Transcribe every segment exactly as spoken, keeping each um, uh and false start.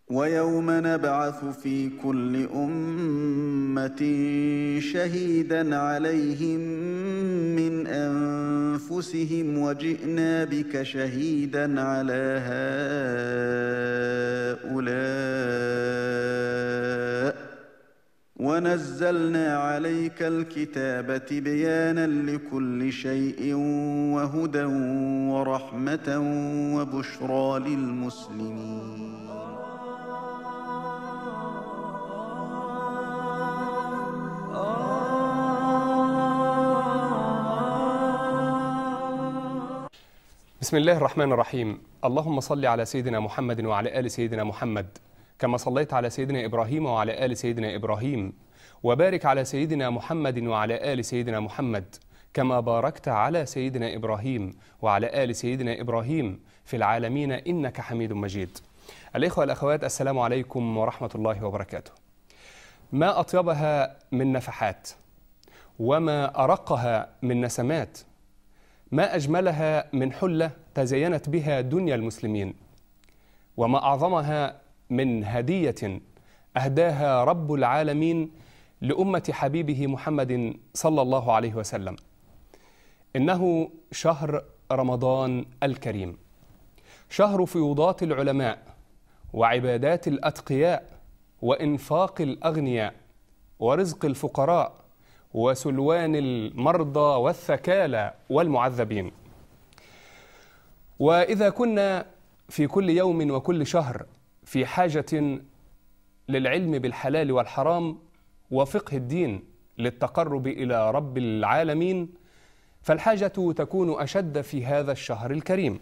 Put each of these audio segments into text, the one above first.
ويوم نبعث في كل أمة شهيدا عليهم من أنفسهم وجئنا بك شهيدا على هؤلاء ونزلنا عليك الكتاب تبيانا لكل شيء وهدى ورحمة وبشرى للمسلمين. بسم الله الرحمن الرحيم. اللهم صل على سيدنا محمد وعلى آل سيدنا محمد كما صليت على سيدنا إبراهيم وعلى آل سيدنا إبراهيم، وبارك على سيدنا محمد وعلى آل سيدنا محمد كما باركت على سيدنا إبراهيم وعلى آل سيدنا إبراهيم في العالمين إنك حميد مجيد. الإخوة والأخوات، السلام عليكم ورحمة الله وبركاته. ما أطيبها من نفحات، وما أرقها من نسمات، ما أجملها من حلة تزينت بها دنيا المسلمين، وما أعظمها من هدية أهداها رب العالمين لأمة حبيبه محمد صلى الله عليه وسلم. إنه شهر رمضان الكريم، شهر فيوضات العلماء وعبادات الأتقياء وإنفاق الأغنياء ورزق الفقراء وسلوان المرضى والثكالى والمعذبين. وإذا كنا في كل يوم وكل شهر في حاجة للعلم بالحلال والحرام وفقه الدين للتقرب إلى رب العالمين، فالحاجة تكون أشد في هذا الشهر الكريم،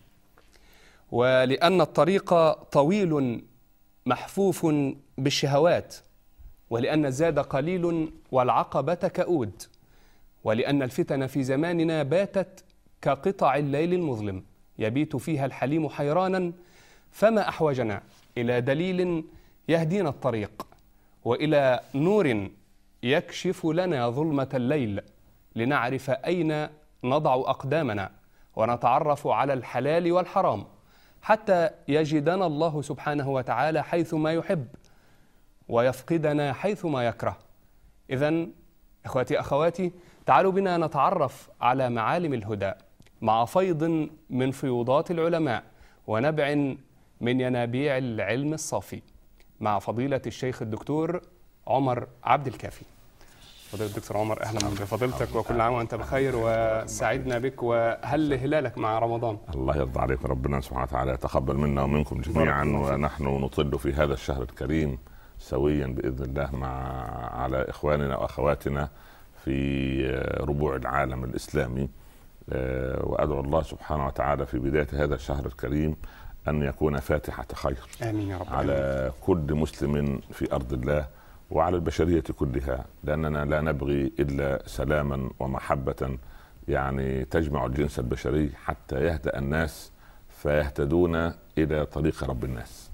ولأن الطريق طويل محفوف بالشهوات، ولأن الزاد قليل والعقبة كؤود، ولأن الفتن في زماننا باتت كقطع الليل المظلم يبيت فيها الحليم حيرانا، فما أحوجنا إلى دليل يهدينا الطريق وإلى نور يكشف لنا ظلمة الليل لنعرف أين نضع أقدامنا ونتعرف على الحلال والحرام حتى يجدنا الله سبحانه وتعالى حيث ما يحب ويفقدنا حيث ما يكره. إذن إخواتي أخواتي، تعالوا بنا نتعرف على معالم الهدى مع فيض من فيوضات العلماء ونبع من ينابيع العلم الصافي مع فضيلة الشيخ الدكتور عمر عبد الكافي. فضيلة الدكتور عمر، أهلا بفضيلتك وكل عام وأنت بخير، وسعدنا بك وهل هلالك مع رمضان. الله يرضى عليك، ربنا سبحانه وتعالى يتقبل منا ومنكم جميعا، ونحن نطل في هذا الشهر الكريم سويا بإذن الله مع على إخواننا وأخواتنا في ربوع العالم الإسلامي. وأدعو الله سبحانه وتعالى في بداية هذا الشهر الكريم أن يكون فاتحة خير آمين يا رب على كل مسلم في أرض الله وعلى البشرية كلها، لأننا لا نبغي إلا سلاما ومحبة يعني تجمع الجنس البشري حتى يهدأ الناس فيهتدون إلى طريق رب الناس.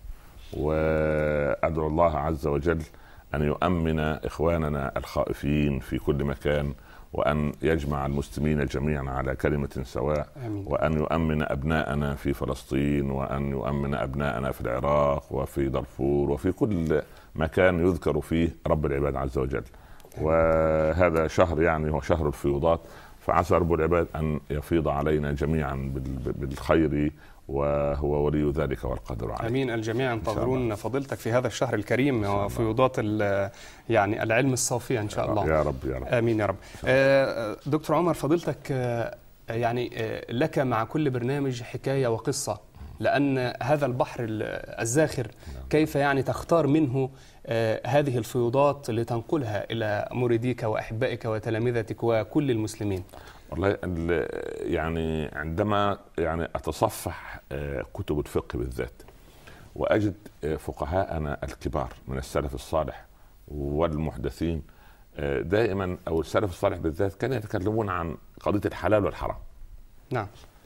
وأدعو الله عز وجل أن يؤمن إخواننا الخائفين في كل مكان، وأن يجمع المسلمين جميعا على كلمة سواء، وأن يؤمن أبناءنا في فلسطين، وأن يؤمن أبناءنا في العراق وفي دارفور وفي كل مكان يذكر فيه رب العباد عز وجل. وهذا شهر يعني هو شهر الفيوضات، فعسى رب العباد أن يفيض علينا جميعا بالخير، وهو ولي ذلك والقادر عليه. امين. الجميع ينتظرون فضيلتك في هذا الشهر الكريم وفيوضات يعني العلم الصافي ان شاء الله. يا رب يا رب. امين يا رب. دكتور عمر، فضيلتك يعني لك مع كل برنامج حكايه وقصه، لان هذا البحر الزاخر كيف يعني تختار منه هذه الفيوضات لتنقلها الى مريديك واحبائك وتلامذتك وكل المسلمين؟ والله يعني عندما يعني أتصفح كتب الفقه بالذات وأجد فقهاءنا الكبار من السلف الصالح والمحدثين دائما، أو السلف الصالح بالذات، كانوا يتكلمون عن قضية الحلال والحرام. نعم.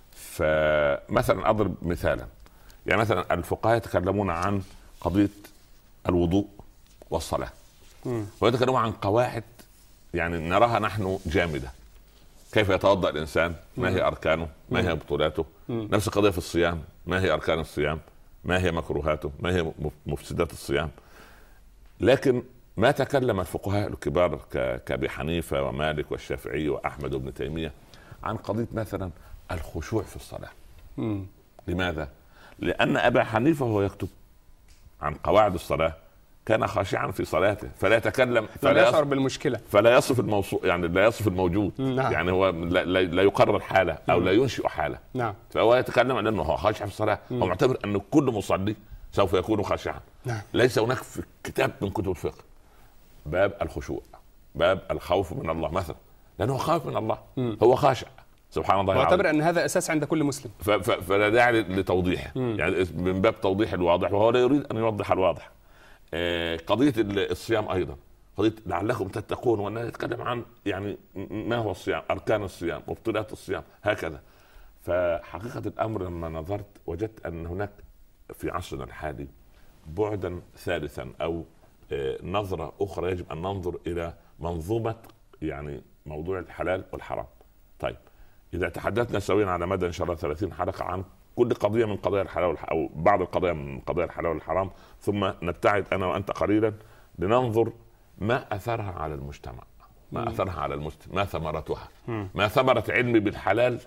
فمثلا أضرب مثالا، يعني مثلا الفقهاء يتكلمون عن قضية الوضوء والصلاة، ويتكلمون عن قواعد يعني نراها نحن جامدة، كيف يتوضأ الإنسان، ما هي أركانه، ما هي بطولاته. نفس القضية في الصيام، ما هي أركان الصيام، ما هي مكروهاته، ما هي مفسدات الصيام. لكن ما تكلم الفقهاء الكبار كأبي حنيفة ومالك والشافعي وأحمد وابن تيمية عن قضية مثلا الخشوع في الصلاة. مم. لماذا؟ لأن أبا حنيفة وهو يكتب عن قواعد الصلاة كان خاشعا في صلاته، فلا يتكلم، فلا يشعر بالمشكلة، فلا يصف الموصو يعني لا يصف الموجود. نعم. يعني هو لا, لا يقرر حالة أو لا ينشئ حالة. نعم. فهو يتكلم عن أنه هو خاشع في الصلاة، هو معتبر أن كل مصلي سوف يكون خاشعا. نعم. ليس هناك في كتاب من كتب الفقه باب الخشوع، باب الخوف من الله مثلا، لأنه خاف من الله. مم. هو خاشع سبحان الله. معتبر أن هذا أساس عند كل مسلم، فلا داعي لتوضيحه، يعني من باب توضيح الواضح، وهو لا يريد أن يوضح الواضح. آه قضية الصيام أيضا قضية لعلكم تتقون، وأنه يتكلم عن يعني ما هو الصيام، أركان الصيام، مبطلات الصيام، هكذا. فحقيقة الأمر لما نظرت وجدت أن هناك في عصرنا الحالي بعدا ثالثا أو آه نظرة أخرى، يجب أن ننظر إلى منظومة يعني موضوع الحلال والحرام. طيب إذا تحدثنا سويا على مدى إن شاء الله ثلاثين حلقة عن كل قضية من قضايا الحلال أو بعض القضايا من قضايا الحلال والحرام، ثم نبتعد أنا وأنت قليلا لننظر ما أثرها على المجتمع، ما أثرها على المسلم، ما ثمرتها، ما ثمرة علمي بالحلال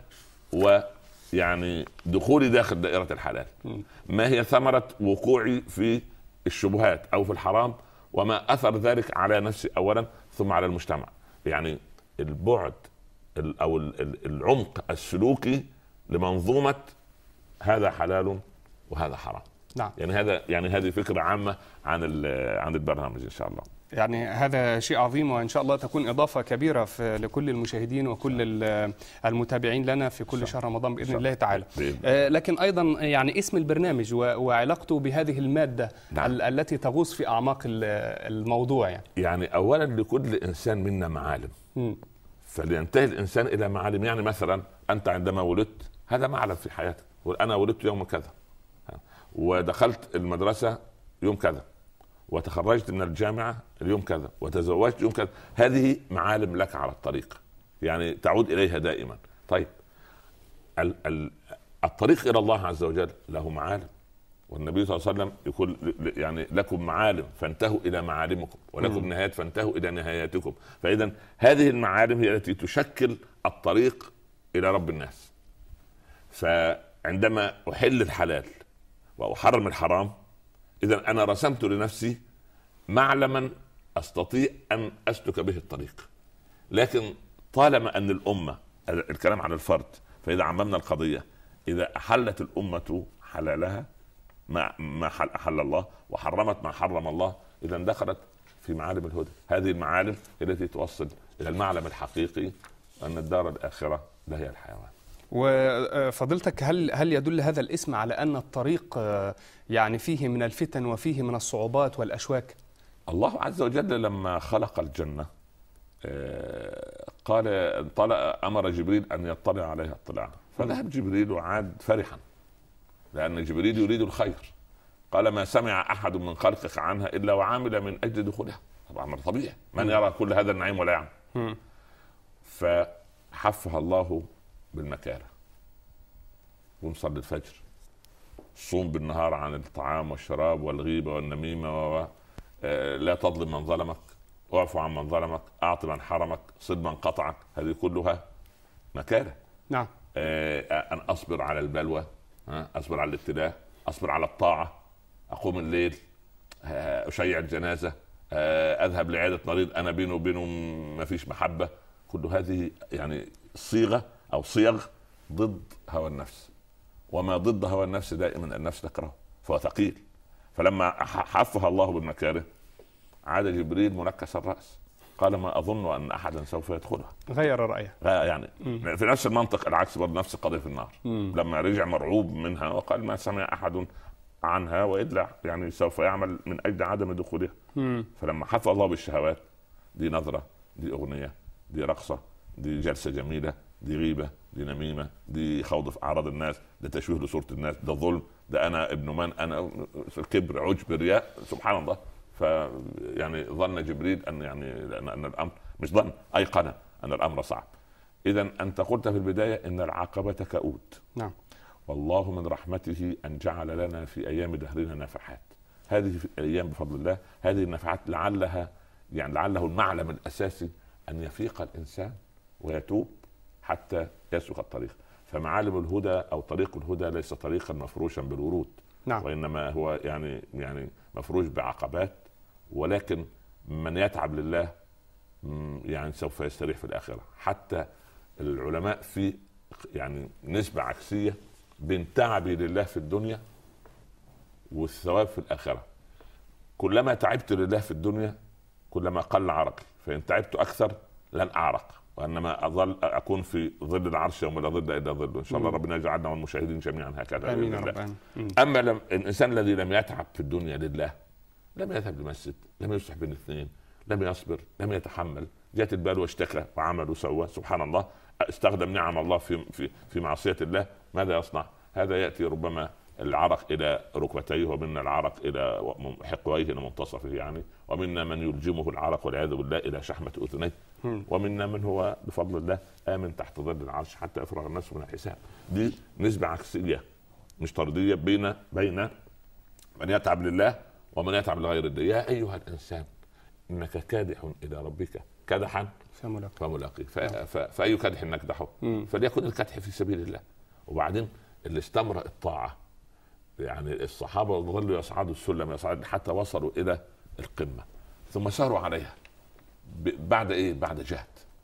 ويعني دخولي داخل دائرة الحلال، ما هي ثمرة وقوعي في الشبهات أو في الحرام، وما أثر ذلك على نفسي أولا ثم على المجتمع. يعني البعد أو العمق السلوكي لمنظومة هذا حلال وهذا حرام. نعم. يعني هذا يعني هذه فكرة عامة عن عن البرنامج إن شاء الله. يعني هذا شيء عظيم، وإن شاء الله تكون إضافة كبيرة في لكل المشاهدين وكل المتابعين لنا في كل شهر رمضان بإذن الله تعالى. آه لكن أيضا يعني اسم البرنامج وعلاقته بهذه المادة. نعم. التي تغوص في أعماق الموضوع. يعني يعني أولا لكل إنسان منا معالم، م. فلينتهي الإنسان إلى معالم. يعني مثلا أنت عندما ولدت هذا معلم في حياتك، وأنا ولدت يوم كذا، ودخلت المدرسة يوم كذا، وتخرجت من الجامعة اليوم كذا، وتزوجت يوم كذا. هذه معالم لك على الطريق، يعني تعود إليها دائما. طيب ال- ال- الطريق إلى الله عز وجل له معالم، والنبي صلى الله عليه وسلم يقول يعني لكم معالم فانتهوا إلى معالمكم، ولكم نهايات فانتهوا إلى نهاياتكم. فإذا هذه المعالم هي التي تشكل الطريق إلى رب الناس. فعندما أحل الحلال وأحرم الحرام، إذا أنا رسمت لنفسي معلما أستطيع أن أسلك به الطريق. لكن طالما أن الأمة، الكلام عن الفرد، فإذا عممنا القضية، إذا أحلت الأمة حلالها ما ما أحل الله وحرمت ما حرم الله، إذا دخلت في معالم الهدى. هذه المعالم التي توصل إلى المعلم الحقيقي أن الدار الآخرة لهي الحيوان. وفضلتك هل هل يدل هذا الاسم على أن الطريق يعني فيه من الفتن وفيه من الصعوبات والأشواك؟ الله عز وجل لما خلق الجنة قال طلع أمر جبريل أن يطلع عليها اطلاعا، فذهب جبريل وعاد فرحا لأن جبريل يريد الخير. قال ما سمع أحد من خلقك عنها إلا وعامل من أجل دخولها. طبعا طبيعي، من يرى كل هذا النعيم ولا يعمل؟ فحفها الله بالمكاره، قوم صلي الفجر، صوم بالنهار عن الطعام والشراب والغيبة والنميمة، و... آه لا تظلم من ظلمك، اعفو عن من ظلمك، اعط من حرمك، صد من قطعك. هذه كلها مكاره. نعم. آه ان اصبر على البلوى، اصبر على الابتلاء، اصبر على الطاعة، اقوم الليل، آه اشيع الجنازة، آه اذهب لعيادة مريض انا بينه وبينه ما فيش محبة. كل هذه يعني صيغة أو صيغ ضد هوى النفس، وما ضد هوى النفس دائما النفس تكره، فهو ثقيل. فلما حفها الله بالمكاره عاد جبريل منكس الرأس، قال ما أظن أن أحدا سوف يدخلها. غير رأيه يعني مم. في نفس المنطق العكس برضه، نفس القضية في النار. مم. لما رجع مرعوب منها وقال ما سمع أحد عنها وإلا يعني سوف يعمل من أجل عدم دخولها. مم. فلما حفى الله بالشهوات، دي نظرة، دي أغنية، دي رقصة، دي جلسة جميلة، دي غيبة، دي نميمة، دي خوض في أعراض الناس، ده تشويه لصورة الناس، ده ظلم، ده أنا ابن من، أنا كبر، عجب، رياء، سبحان الله. فيعني ظن جبريل أن يعني أن الأمر مش ظن، أيقن أن الأمر صعب. إذا أنت قلت في البداية إن العقبة كؤود. نعم. والله من رحمته أن جعل لنا في أيام دهرنا نفحات. هذه الأيام بفضل الله، هذه النفحات لعلها يعني لعله المعلم الأساسي أن يفيق الإنسان ويتوب حتى يسلك الطريق. فمعالم الهدى أو طريق الهدى ليس طريقا مفروشا بالورود، نعم. وإنما هو يعني يعني مفروش بعقبات، ولكن من يتعب لله يعني سوف يستريح في الآخرة. حتى العلماء في يعني نسبة عكسية بين تعبي لله في الدنيا والثواب في الآخرة. كلما تعبت لله في الدنيا كلما قل عرقي، فإن تعبت أكثر لن أعرق، وإنما أظل أكون في ظل العرش يوم لا ظل إلا ظله. إن شاء الله ربنا يجعلنا والمشاهدين جميعا هكذا. آمين يا رب. أما لم الإنسان الذي لم يتعب في الدنيا لله، لم يذهب لمسجد، لم يصلح بين اثنين، لم يصبر، لم يتحمل، جات البال واشتكى وعمل وسوى، سبحان الله، استخدم نعم الله في في في معصية الله، ماذا يصنع؟ هذا يأتي ربما العرق إلى ركبتيه، ومنا العرق إلى حقويه إلى منتصفه يعني، ومنا من يلجمه العرق والعياذ بالله إلى شحمة أذنيه، ومنا من هو بفضل الله آمن تحت ظل العرش حتى يفرغ الناس من الحساب. دي نسبة عكسية مش طردية بين بين من يتعب لله ومن يتعب لغير الله. يا أيها الإنسان إنك كادح إلى ربك كدحا فملاقيه. فأي كدح نكدحه؟ فليكن الكدح في سبيل الله. وبعدين اللي استمر الطاعة، يعني الصحابة ظلوا يصعدوا السلم يصعد حتى وصلوا إلى القمة، ثم ساروا عليها بعد إيه؟ بعد جهد.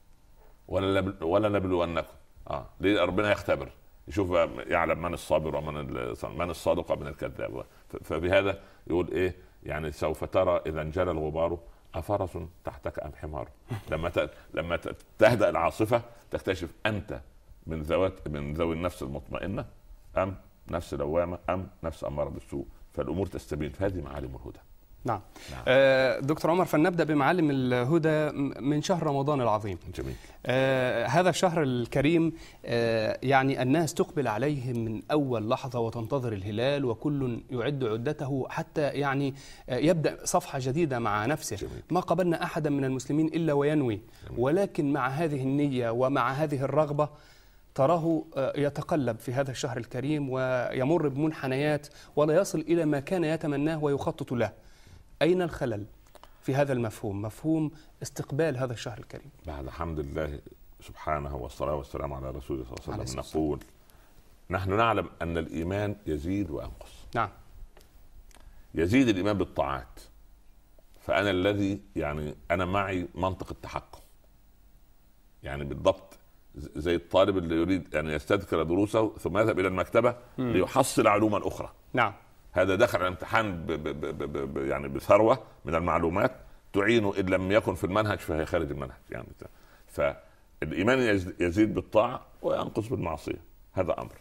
ولا ولا نبلونكم آه ليه؟ ربنا يختبر، يشوف يعلم من الصابر ومن من الصادق ومن الكذاب. فبهذا يقول إيه يعني سوف ترى إذا انجلى الغبار أفرس تحتك أم حمار. لما ت... لما تهدأ العاصفة تكتشف أنت من ذوات من ذوي النفس المطمئنة أم نفس لوامة أم نفس أمارة بالسوء. فالأمور تستبين. فهذه معالم الهدى. نعم, نعم. آه دكتور عمر، فلنبدأ بمعالم الهدى من شهر رمضان العظيم. جميل. آه هذا الشهر الكريم آه يعني الناس تقبل عليه من أول لحظة وتنتظر الهلال، وكل يعد عدته حتى يعني آه يبدأ صفحة جديدة مع نفسه. جميل. ما قبلنا أحدا من المسلمين إلا وينوي. جميل. ولكن مع هذه النية ومع هذه الرغبة تراه يتقلب في هذا الشهر الكريم ويمر بمنحنيات ولا يصل إلى ما كان يتمناه ويخطط له. أين الخلل في هذا المفهوم، مفهوم استقبال هذا الشهر الكريم؟ بعد حمد الله سبحانه والصلاة والسلام على رسوله صلى الله عليه وسلم نقول نحن نعلم أن الإيمان يزيد وينقص. نعم. يزيد الإيمان بالطاعات، فأنا الذي يعني أنا معي منطق التحكم، يعني بالضبط زي الطالب اللي يريد أن يستذكر دروسه ثم يذهب إلى المكتبة م. ليحصل علوما أخرى. نعم. هذا دخل الامتحان ب ب ب ب يعني بثروة من المعلومات تعينه إن لم يكن في المنهج فهي خارج المنهج يعني. فالإيمان يزيد بالطاعة وينقص بالمعصية. هذا أمر.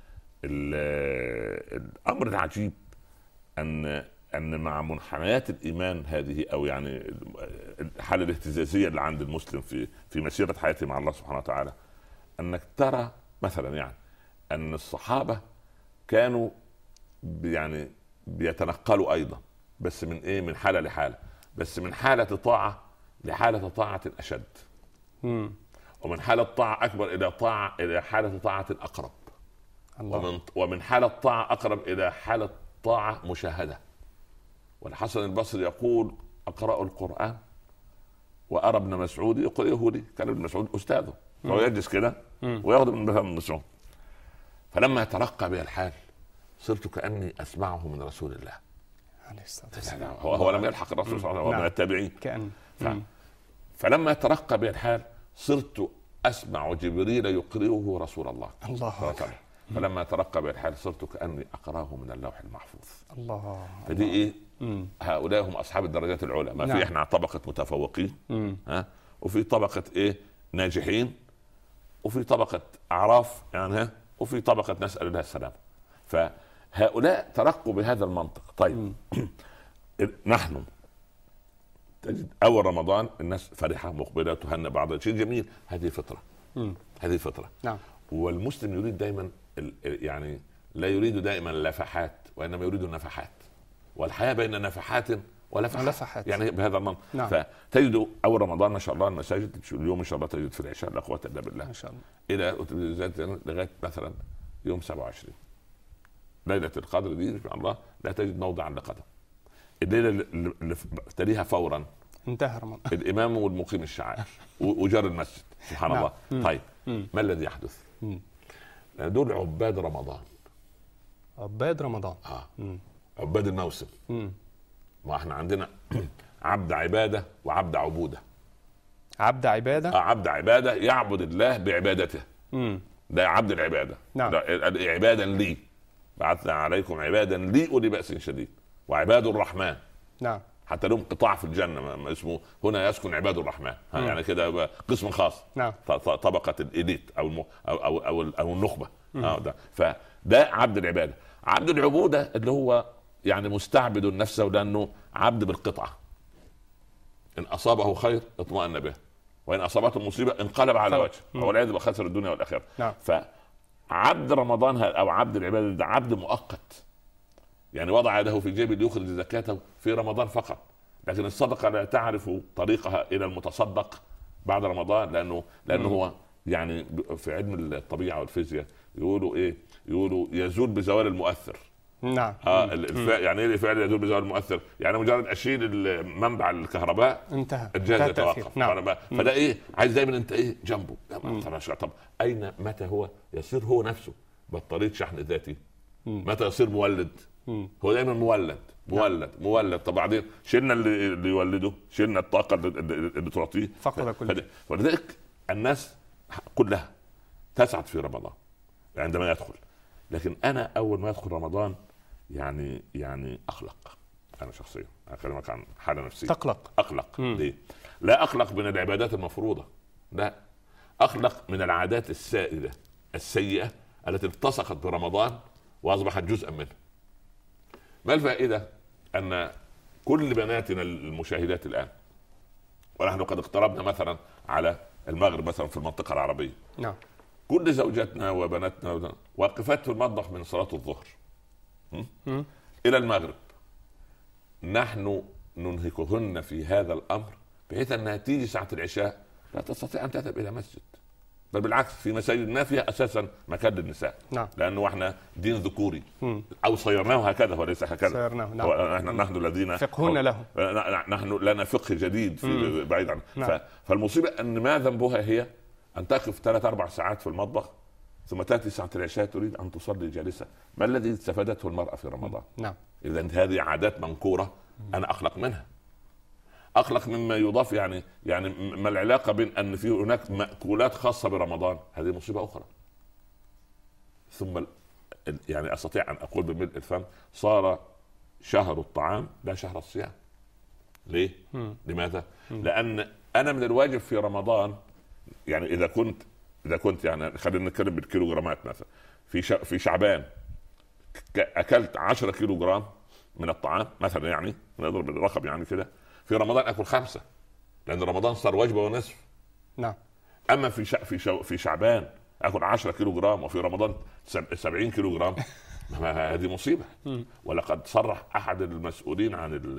الأمر العجيب أن أن مع منحنيات الإيمان هذه أو يعني الحالة الاهتزازية اللي عند المسلم في في مسيرة حياته مع الله سبحانه وتعالى، أنك ترى مثلا يعني أن الصحابة كانوا يعني بيتنقلوا أيضا، بس من إيه؟ من حالة لحالة، بس من حالة طاعة لحالة طاعة أشد، مم. ومن حالة طاعة أكبر إلى طاعة إلى حالة طاعة أقرب، الله. ومن ومن حالة طاعة أقرب إلى حالة طاعة مشاهدة. والحسن البصري يقول أقرأ القرآن وأرى ابن مسعود يقول يهودي، كان ابن مسعود أستاذه، فهو يجلس كده وياخذ من ابن مسعود. فلما ترقى بي الحال صرت كأني أسمعه من رسول الله عليه الصلاة والسلام. هو, هو لم يلحق الرسول صلى الله عليه وسلم، هو من التابعين كأن. ف... فلما ترقى بي الحال صرت أسمع جبريل يقرئه رسول الله الله أكبر. فلما ترقى بي الحال صرت كأني أقراه من اللوح المحفوظ. الله. فدي إيه؟ مم. هؤلاء هم أصحاب الدرجات العلى. ما نعم. في إحنا طبقة متفوقين، ها، وفي طبقة إيه؟ ناجحين، وفي طبقة أعراف يعني، ها، وفي طبقة نسأل الله السلام. فهؤلاء ترقوا بهذا المنطق. طيب نحن تجد أول رمضان الناس فرحة مقبلة تهنى بعض، شيء جميل، هذه فطرة. مم. هذه فطرة. نعم. والمسلم يريد دائما يعني لا يريد دائما لفحات وإنما يريد نفحات، والحياة بين نفحات ولفحات, ولفحات. يعني بهذا المنطق. نعم. فتجد أول رمضان ما شاء الله المساجد اليوم إن شاء الله تجد في العشاء لا قوة إلا بالله ما شاء الله إلى لغاية مثلا يوم سبعة وعشرين ليله القدر دي ان شاء الله لا تجد موضعا لقدم. الليله اللي تليها فورا انتهى رمضان، الامام والمقيم الشعائر وجار المسجد. سبحان نعم. الله. مم. طيب مم. ما الذي يحدث؟ مم. دول عباد رمضان، عباد رمضان. اه مم. عباد الموسم. مم. ما احنا عندنا عبد عباده وعبد عبوده. عبد عباده. آه عبد عباده يعبد الله بعبادته. مم. ده عبد العباده. نعم. ده عبادا لي، بعثنا عليكم عبادا لي اولي باس شديد، وعباد الرحمن. نعم. حتى لهم قطاع في الجنه ما اسمه هنا يسكن عباد الرحمن، يعني كده قسم خاص. نعم. طبقه الاليت او الم... او او او, أو النخبه. آه ده. فده عبد العباده. عبد العبوده اللي هو يعني مستعبد نفسه لانه عبد بالقطعه، ان اصابه خير اطمأن به، وان اصابته مصيبه انقلب على وجهه، والعياذ بالله خسر الدنيا والاخره. نعم. فعبد رمضان او عبد العباده ده عبد مؤقت، يعني وضع يده في جيبه ليخرج زكاته في رمضان فقط، لكن الصدقه لا تعرف طريقها الى المتصدق بعد رمضان، لانه لانه هو يعني في علم الطبيعه والفيزياء يقولوا ايه؟ يقولوا يزول بزوال المؤثر. نعم. اه الفعل يعني ايه الفعل يزول بزوال المؤثر؟ يعني مجرد اشيل منبع الكهرباء انتهى الجهاز يتوقف. نعم. فده ايه؟ عايز دايما انت ايه جنبه. طب اين متى هو يصير هو نفسه بطاريه شحن ذاتي؟ متى يصير مولد؟ مم. هو دايما مولد مولد نعم. مولد. طب بعدين شلنا اللي, اللي يولده، شلنا الطاقه اللي, اللي تعطيه، فقد كل. ولذلك الناس كلها تسعد في رمضان عندما يدخل. لكن انا اول ما يدخل رمضان يعني يعني اقلق. انا شخصيا اكلمك عن حاله نفسيه. تقلق؟ اقلق. مم. ليه؟ لا اقلق من العبادات المفروضه، لا اقلق من العادات السائده السيئه التي التصقت برمضان واصبحت جزءا منه. ما الفائده ان كل بناتنا المشاهدات الان، ونحن قد اقتربنا مثلا على المغرب مثلا في المنطقه العربيه، نعم، كل زوجاتنا وبناتنا واقفات في المطبخ من صلاه الظهر الى المغرب، نحن ننهكهن في هذا الامر بحيث انها تيجي ساعه العشاء لا تستطيع ان تذهب الى مسجد، بل بالعكس في مساجد ما فيها اساسا مكان للنساء. نعم. لانه احنا دين ذكوري. مم. او صيرناه هكذا وليس هكذا. صيرناه. نعم. نحن نحن الذين فقهنا له، نحن لنا فقه جديد في بعيد عنه. نعم. فالمصيبه ان ما ذنبها هي ان تقف ثلاث اربع ساعات في المطبخ ثم تاتي ساعه العشاء تريد ان تصلي جالسه. ما الذي استفادته المراه في رمضان؟ نعم. اذا هذه عادات منكوره انا اقلق منها. اقلق مما يضاف، يعني يعني ما العلاقه بين ان في هناك مأكولات خاصه برمضان؟ هذه مصيبه اخرى. ثم يعني استطيع ان اقول بملء الفم صار شهر الطعام لا شهر الصيام. ليه؟ مم. لماذا؟ مم. لان انا من الواجب في رمضان، يعني اذا كنت اذا كنت يعني خلينا نتكلم بالكيلوغرامات مثلا، في في شعبان اكلت عشرة كيلو جرام من الطعام مثلا، يعني نضرب الرقم يعني كده، في رمضان اكل خمسه، لان رمضان صار وجبه ونصف. نعم. اما في شع... في شع... في شعبان اكل عشرة كيلو جرام، وفي رمضان سبعين كيلو جرام. هذه مصيبه. ولقد صرح احد المسؤولين عن ال...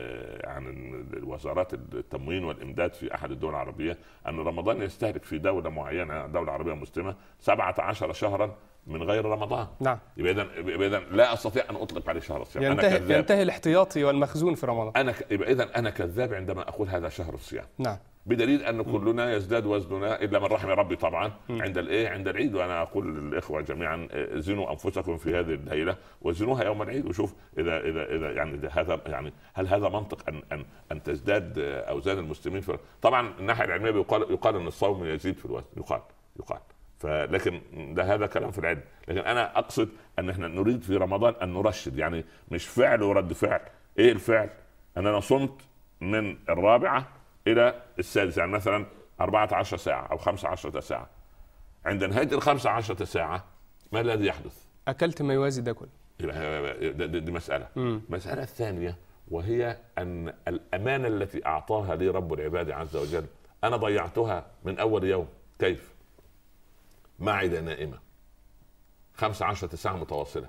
عن وزارات التموين والامداد في احد الدول العربيه ان رمضان يستهلك في دوله معينه، دوله عربيه مسلمه، سبعة عشر شهرا من غير رمضان. نعم. يبقى اذا اذا لا استطيع ان اطلق عليه شهر الصيام. ينتهي أنا كذاب. ينتهي الاحتياطي والمخزون في رمضان. انا ك... يبقى اذا انا كذاب عندما اقول هذا شهر الصيام. نعم. بدليل ان كلنا يزداد وزننا الا من رحم ربي طبعا. م. عند الايه عند العيد. وانا اقول للاخوه جميعا زنوا انفسكم في هذه الليله وزنوها يوم العيد، وشوف اذا اذا اذا يعني هذا يعني هل هذا منطق ان ان ان تزداد اوزان المسلمين في... طبعا الناحيه العلميه يقال يقال ان الصوم يزيد في الوزن، يقال يقال فلكن ده هذا كلام في العلم. لكن انا اقصد ان احنا نريد في رمضان ان نرشد، يعني مش فعل ورد فعل. ايه الفعل؟ ان انا صمت من الرابعه الى السادسه، يعني مثلا أربعة عشر ساعه او خمسة عشر ساعه. عند نهايه ال خمسة عشر ساعه ما الذي يحدث؟ اكلت ما يوازي ده كله. دي مساله. المساله الثانيه وهي ان الامانه التي اعطاها لي رب العباد عز وجل انا ضيعتها من اول يوم. كيف؟ معدة نائمة خمسة عشر ساعة متواصلة،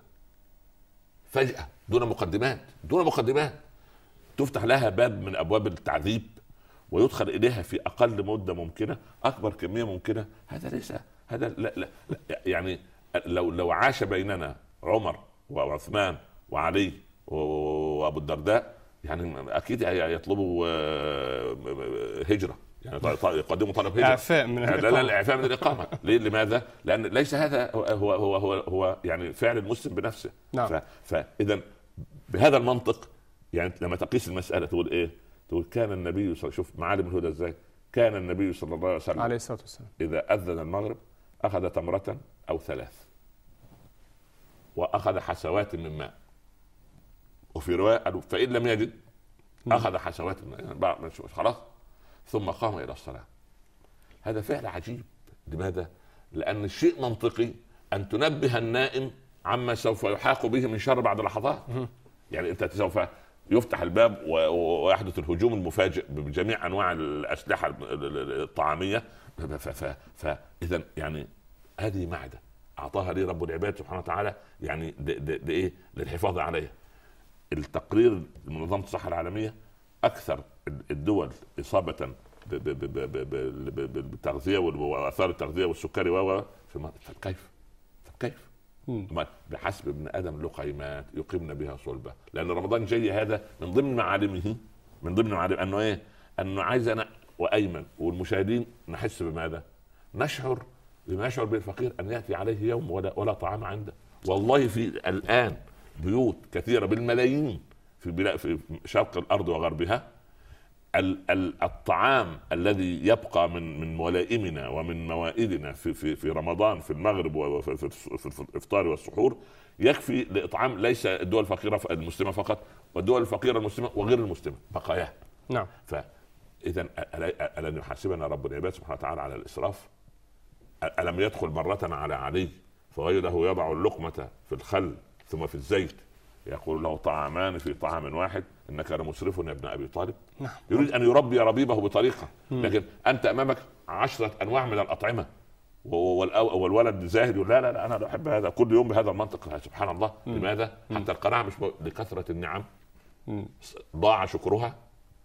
فجأة دون مقدمات دون مقدمات تفتح لها باب من أبواب التعذيب ويدخل إليها في أقل مدة ممكنة أكبر كمية ممكنة. هذا ليس هذا لا لا يعني لو لو عاش بيننا عمر وعثمان وعلي وابو الدرداء يعني اكيد يطلبوا هجره، يعني يقدموا طلب هجره، اعفاء من الإقامة. لا لا الاعفاء من الاقامه. ليه؟ لماذا؟ لان ليس هذا هو هو هو هو يعني فعل المسلم بنفسه. نعم. فاذا بهذا المنطق يعني لما تقيس المساله تقول ايه؟ تقول كان النبي صلى، شوف معالم الهدى ازاي. كان النبي صلى الله عليه وسلم عليه الصلاه والسلام اذا اذن المغرب اخذ تمره او ثلاث، واخذ حسوات من ماء، وفي روايه فان لم يجد اخذ حسوات من ماء، خلاص، ثم قام الى الصلاه. هذا فعل عجيب. لماذا؟ لان الشيء منطقي ان تنبه النائم عما سوف يحاق به من شر بعد لحظات. يعني انت سوف يفتح الباب ويحدث الهجوم المفاجئ بجميع انواع الاسلحه الطعاميه. فاذا يعني هذه معده اعطاها لي رب العباد سبحانه وتعالى، يعني لايه؟ للحفاظ عليها. التقرير منظمه الصحه العالميه اكثر الدول اصابه بالتغذيه واثار التغذيه والسكري و فكيف فكيف بحسب ابن ادم لقيمات يقيمن بها صلبه. لان رمضان جاي هذا من ضمن معالمه، من ضمن معالم انه ايه؟ انه عايز انا وايمن والمشاهدين نحس بماذا؟ نشعر بما يشعر به الفقير ان ياتي عليه يوم ولا ولا طعام عنده. والله في الان بيوت كثيره بالملايين في بلاد في شرق الارض وغربها الطعام الذي يبقى من من ولائمنا ومن موائدنا في في في رمضان في المغرب وفي في الافطار والسحور يكفي لاطعام ليس الدول الفقيره المسلمه فقط، والدول الفقيره المسلمه وغير المسلمه بقاياه. نعم. فاذا الن يحاسبنا رب العباد سبحانه وتعالى على الاسراف؟ الم يدخل مره على علي فوجده يضع اللقمه في الخل ثم في الزيت يقول له طعامان في طعام واحد انك لمسرف يا ابن ابي طالب. نعم. يريد ان يربي ربيبه بطريقه، لكن انت امامك عشرة انواع من الاطعمه والولد زاهد لا لا لا انا لا احب هذا كل يوم بهذا المنطق. سبحان الله. مم. لماذا؟ مم. حتى القناعه مش لكثره النعم مم. ضاع شكرها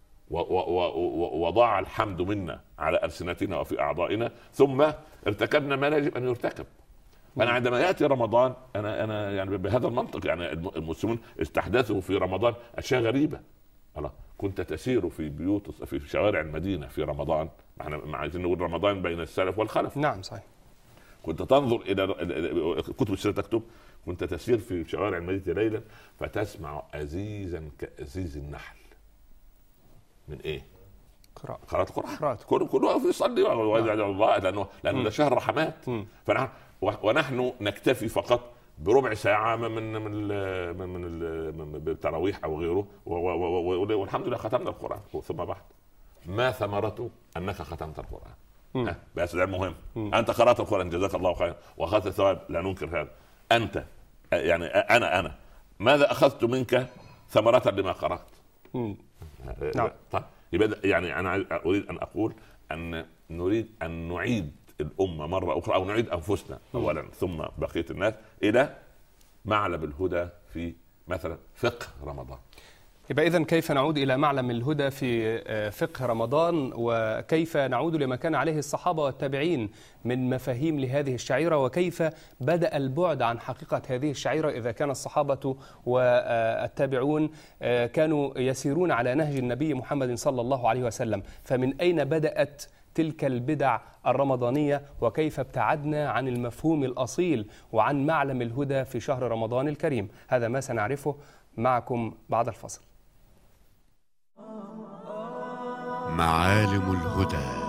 وضاع الحمد منا على السنتنا وفي اعضائنا، ثم ارتكبنا ما لا يجب ان يرتكب. أنا عندما يأتي رمضان أنا أنا يعني بهذا المنطق، يعني المسلمون استحدثوا في رمضان أشياء غريبة. الله، كنت تسير في بيوت في شوارع المدينة في رمضان، احنا عايزين نقول رمضان بين السلف والخلف. نعم صحيح. كنت تنظر إلى كتب السيرة تكتب كنت تسير في شوارع المدينة ليلا فتسمع أزيزا كأزيز النحل. من إيه؟ قراءة قراءة القرآن. كل كل واقف يصلي ويدعو الله لأنه لأنه ده شهر رحمات. فنحن ونحن نكتفي فقط بربع ساعة من من من من بالتراويح أو غيره، والحمد لله ختمنا القرآن. ثم بعد ما ثمرته أنك ختمت القرآن. بس ده المهم. مم. أنت قرأت القرآن جزاك الله خيرا وأخذت الثواب، لا ننكر هذا. أنت يعني أنا أنا ماذا أخذت منك ثمرة لما قرأت؟ نعم. طيب يبقى يعني أنا أريد أن أقول أن نريد أن نعيد الأمة مرة أخرى أو نعيد أنفسنا أولا ثم بقية الناس إلى معلم الهدى في مثلا فقه رمضان. يبقى إذن كيف نعود إلى معلم الهدى في فقه رمضان، وكيف نعود لما كان عليه الصحابة والتابعين من مفاهيم لهذه الشعيرة، وكيف بدأ البعد عن حقيقة هذه الشعيرة إذا كان الصحابة والتابعون كانوا يسيرون على نهج النبي محمد صلى الله عليه وسلم. فمن أين بدأت تلك البدع الرمضانية، وكيف ابتعدنا عن المفهوم الأصيل وعن معلم الهدى في شهر رمضان الكريم؟ هذا ما سنعرفه معكم بعد الفصل. معالم الهدى.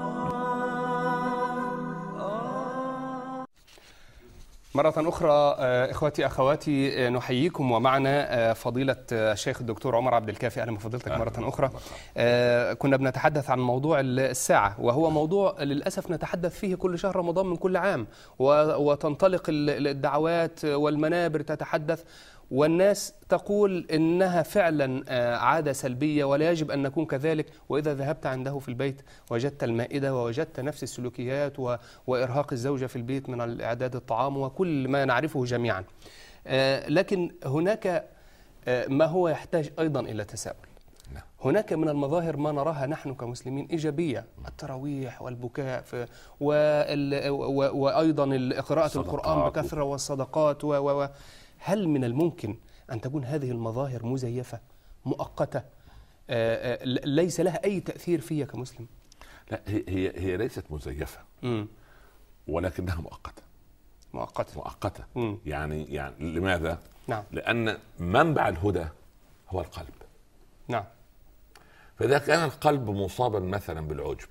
مرة أخرى إخوتي أخواتي نحييكم، ومعنا فضيلة الشيخ الدكتور عمر عبد الكافي. أهلا بفضيلتك مرة أخرى. كنا بنتحدث عن موضوع الساعة، وهو موضوع للأسف نتحدث فيه كل شهر رمضان من كل عام، وتنطلق الدعوات والمنابر تتحدث، والناس تقول إنها فعلا عادة سلبية ولا يجب أن نكون كذلك. وإذا ذهبت عنده في البيت وجدت المائدة ووجدت نفس السلوكيات وإرهاق الزوجة في البيت من الإعداد الطعام وكل ما نعرفه جميعا. لكن هناك ما هو يحتاج أيضا إلى تساؤل. هناك من المظاهر ما نراها نحن كمسلمين إيجابية، التراويح والبكاء وأيضا قراءة القرآن بكثرة والصدقات و هل من الممكن أن تكون هذه المظاهر مزيفة مؤقتة آآ آآ ليس لها أي تأثير فيا كمسلم؟ لا، هي هي, هي ليست مزيفة مم. ولكنها مؤقتة. مؤقتة مؤقتة مم. يعني يعني لماذا؟ نعم. لأن منبع الهدى هو القلب. نعم. فإذا كان القلب مصابا مثلا بالعجب،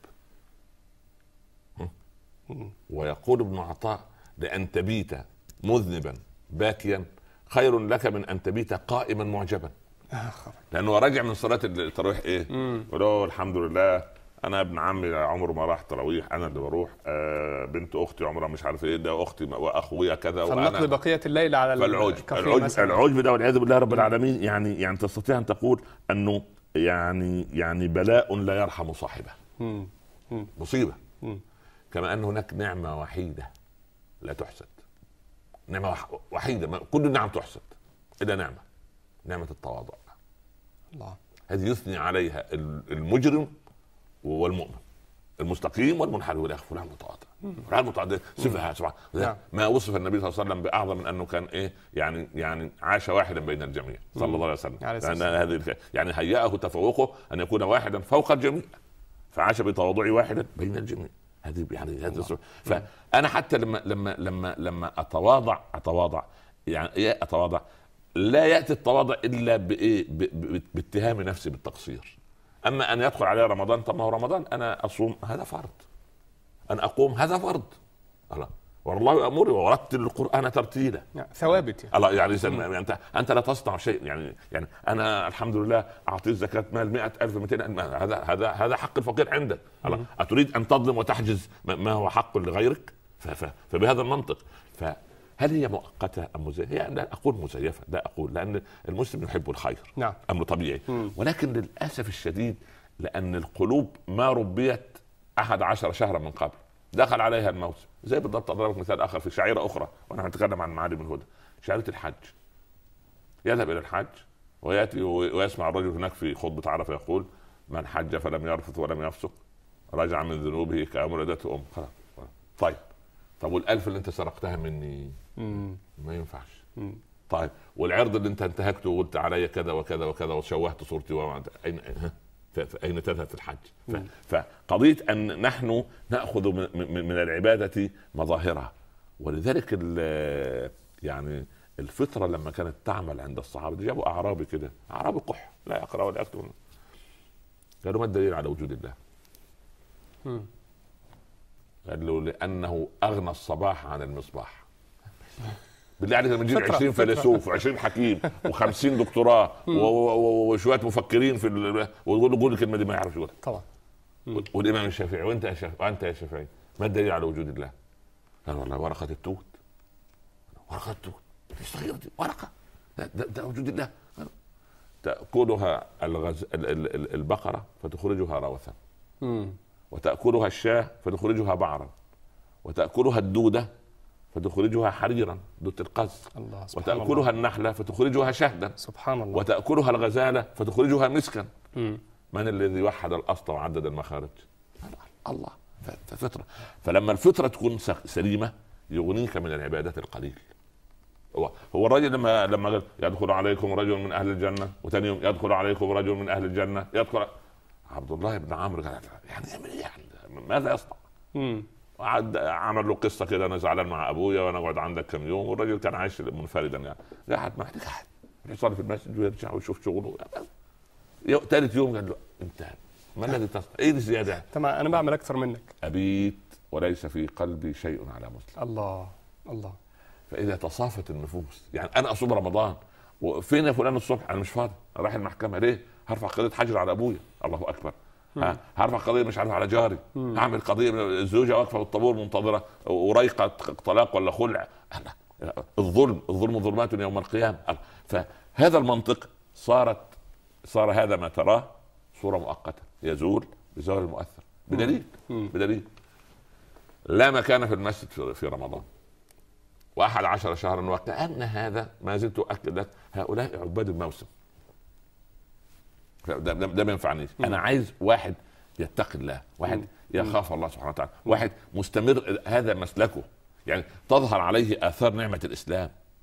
ويقول ابن عطاء: لأن تبيت مذنبا باكيا خير لك من أن تبيت قائما معجبا. لأنه راجع من صلاة التراويح إيه؟ ولو الحمد لله أنا ابن عمي عمره ما راح تراويح، أنا اللي بروح، آه بنت أختي عمرها مش عارف إيه، ده أختي وأخويا كذا، فلنقضي بقية الليل على العجب. العجب, العجب ده والعياذ بالله رب العالمين. يعني يعني تستطيع أن تقول أنه يعني يعني بلاء لا يرحم صاحبه، مصيبة. مم. كما أن هناك نعمة وحيدة لا تحسد، نعمة وحيدة كل النعم تحسد إلا نعمة، نعمة التواضع. الله. هذه يثني عليها المجرم والمؤمن، المستقيم والمنحرف، والى اخره. فلان متواضع، فلان متواضع، صفه سبحان الله. ما وصف النبي صلى الله عليه وسلم باعظم من انه كان ايه يعني يعني عاش واحدا بين الجميع صلى الله عليه وسلم. يعني هذه يعني هيأه تفوقه ان يكون واحدا فوق الجميع، فعاش بتواضع واحدا بين الجميع. هذه يعني هذه. فانا حتى لما لما لما لما اتواضع اتواضع يعني ايه اتواضع؟ لا ياتي التواضع الا بايه؟ باتهام نفسي بالتقصير. اما ان يدخل علي رمضان، طب ما هو رمضان انا اصوم هذا فرض، ان اقوم هذا فرض، الله والله يأمرني ورتل القرآن ترتيلا، ثوابت يعني. الله يعني, يعني انت انت لا تصنع شيء يعني يعني انا الحمد لله اعطيت زكاة مال مئة ألف مئتين، هذا هذا هذا حق الفقير عندك، الله اتريد ان تظلم وتحجز ما هو حق لغيرك؟ فبهذا المنطق ف هل هي مؤقتة أم مزيفة؟ يعني لا أقول مزيفة، لا أقول، لأن المسلم يحب الخير، نعم، أمر طبيعي. مم. ولكن للأسف الشديد لأن القلوب ما ربيت أحد عشر شهرا من قبل، دخل عليها الموسم. زي بالضبط أضربك مثال آخر في شعيرة أخرى، وأنا هنتكلم عن معالم الهدى، شعيرة الحج. يذهب إلى الحج ويأتي ويسمع الرجل هناك في خطبة عرفة يقول: من حج فلم يرفث ولم يفسق رجع من ذنوبه كأمردته أم. خلاص. طيب طب والألف اللي انت سرقتها مني مم. ما ينفعش. مم. طيب والعرض اللي انت انتهكته وقلت علي كذا وكذا وكذا وشوهت صورتي و... اين اين تذهب في الحج؟ ف... فقضيه ان نحن ناخذ من, من العباده مظاهرها. ولذلك ال... يعني الفطره لما كانت تعمل عند الصحابه، جابوا اعرابي كده، اعرابي قح لا يقرا ولا يكتب، قالوا: ما الدليل على وجود الله؟ مم. قال له: لأنه أغنى الصباح عن المصباح. بالله عليك لما نجيب عشرين فيلسوف وعشرين حكيم وخمسين دكتوراه وشوية مفكرين في ال... ويقول له قول الكلمة دي ما يعرفش يقولها طبعا. والإمام الشافعي وأنت يا شافعي وأنت يا شافعي ما الدليل على وجود الله؟ قال: والله ورقة التوت. ورقة التوت صغيرة دي ورقة، ده, ده, ده وجود الله. تأكلها الغز... البقرة فتخرجها روثا، وتأكلها الشاة فتخرجها بعرا، وتأكلها الدودة فتخرجها حريرا، دودة القز، وتأكلها الله. النحلة فتخرجها شهدا، سبحان الله، وتأكلها الغزالة فتخرجها مسكا. مم. من الذي وحد الأصل وعدد المخارج؟ الله. ففطرة. فلما الفطرة تكون سليمة يغنيك من العبادات القليل. هو هو الرجل لما لما قال: يدخل عليكم رجل من أهل الجنة، وثاني يوم يدخل عليكم رجل من أهل الجنة، يدخل عبد الله بن عمرو قال: يعني يعني ماذا يصنع؟ وعد عمل له قصه كده: انا زعلان مع ابويا وانا اقعد عندك كم يوم. والراجل كان عايش منفردا يعني، قاعد معك قاعد يصلي في المسجد ويرجع ويشوف شغله. ثالث يوم قال له: انت ما الذي تصنع؟ ايه الزياده؟ تمام انا بعمل اكثر منك. ابيت وليس في قلبي شيء على مسلم. الله الله. فاذا تصافت النفوس، يعني انا اصوم رمضان وفين فلان الصبح انا مش فاضي، رايح المحكمه ليه؟ هرفع قضيه حجر على ابويا، الله اكبر، هرفع قضيه مش عارف على جاري، مم. هعمل قضيه الزوجه واقفه بالطابور منتظره وريقه طلاق ولا خلع. الظلم الظلم ظلمات يوم القيامه. فهذا المنطق صارت صار هذا ما تراه صوره مؤقته يزول بزوال المؤثر، بدليل مم. بدليل لا مكان في المسجد في رمضان واحد عشر شهرا، وكأن هذا ما زلت أؤكد لك هؤلاء عباد الموسم. ده, ده, ده ما ينفعنيش. انا عايز واحد يتقي الله، واحد يخاف الله سبحانه وتعالى، واحد مستمر هذا مسلكه، يعني تظهر عليه اثار نعمه الاسلام.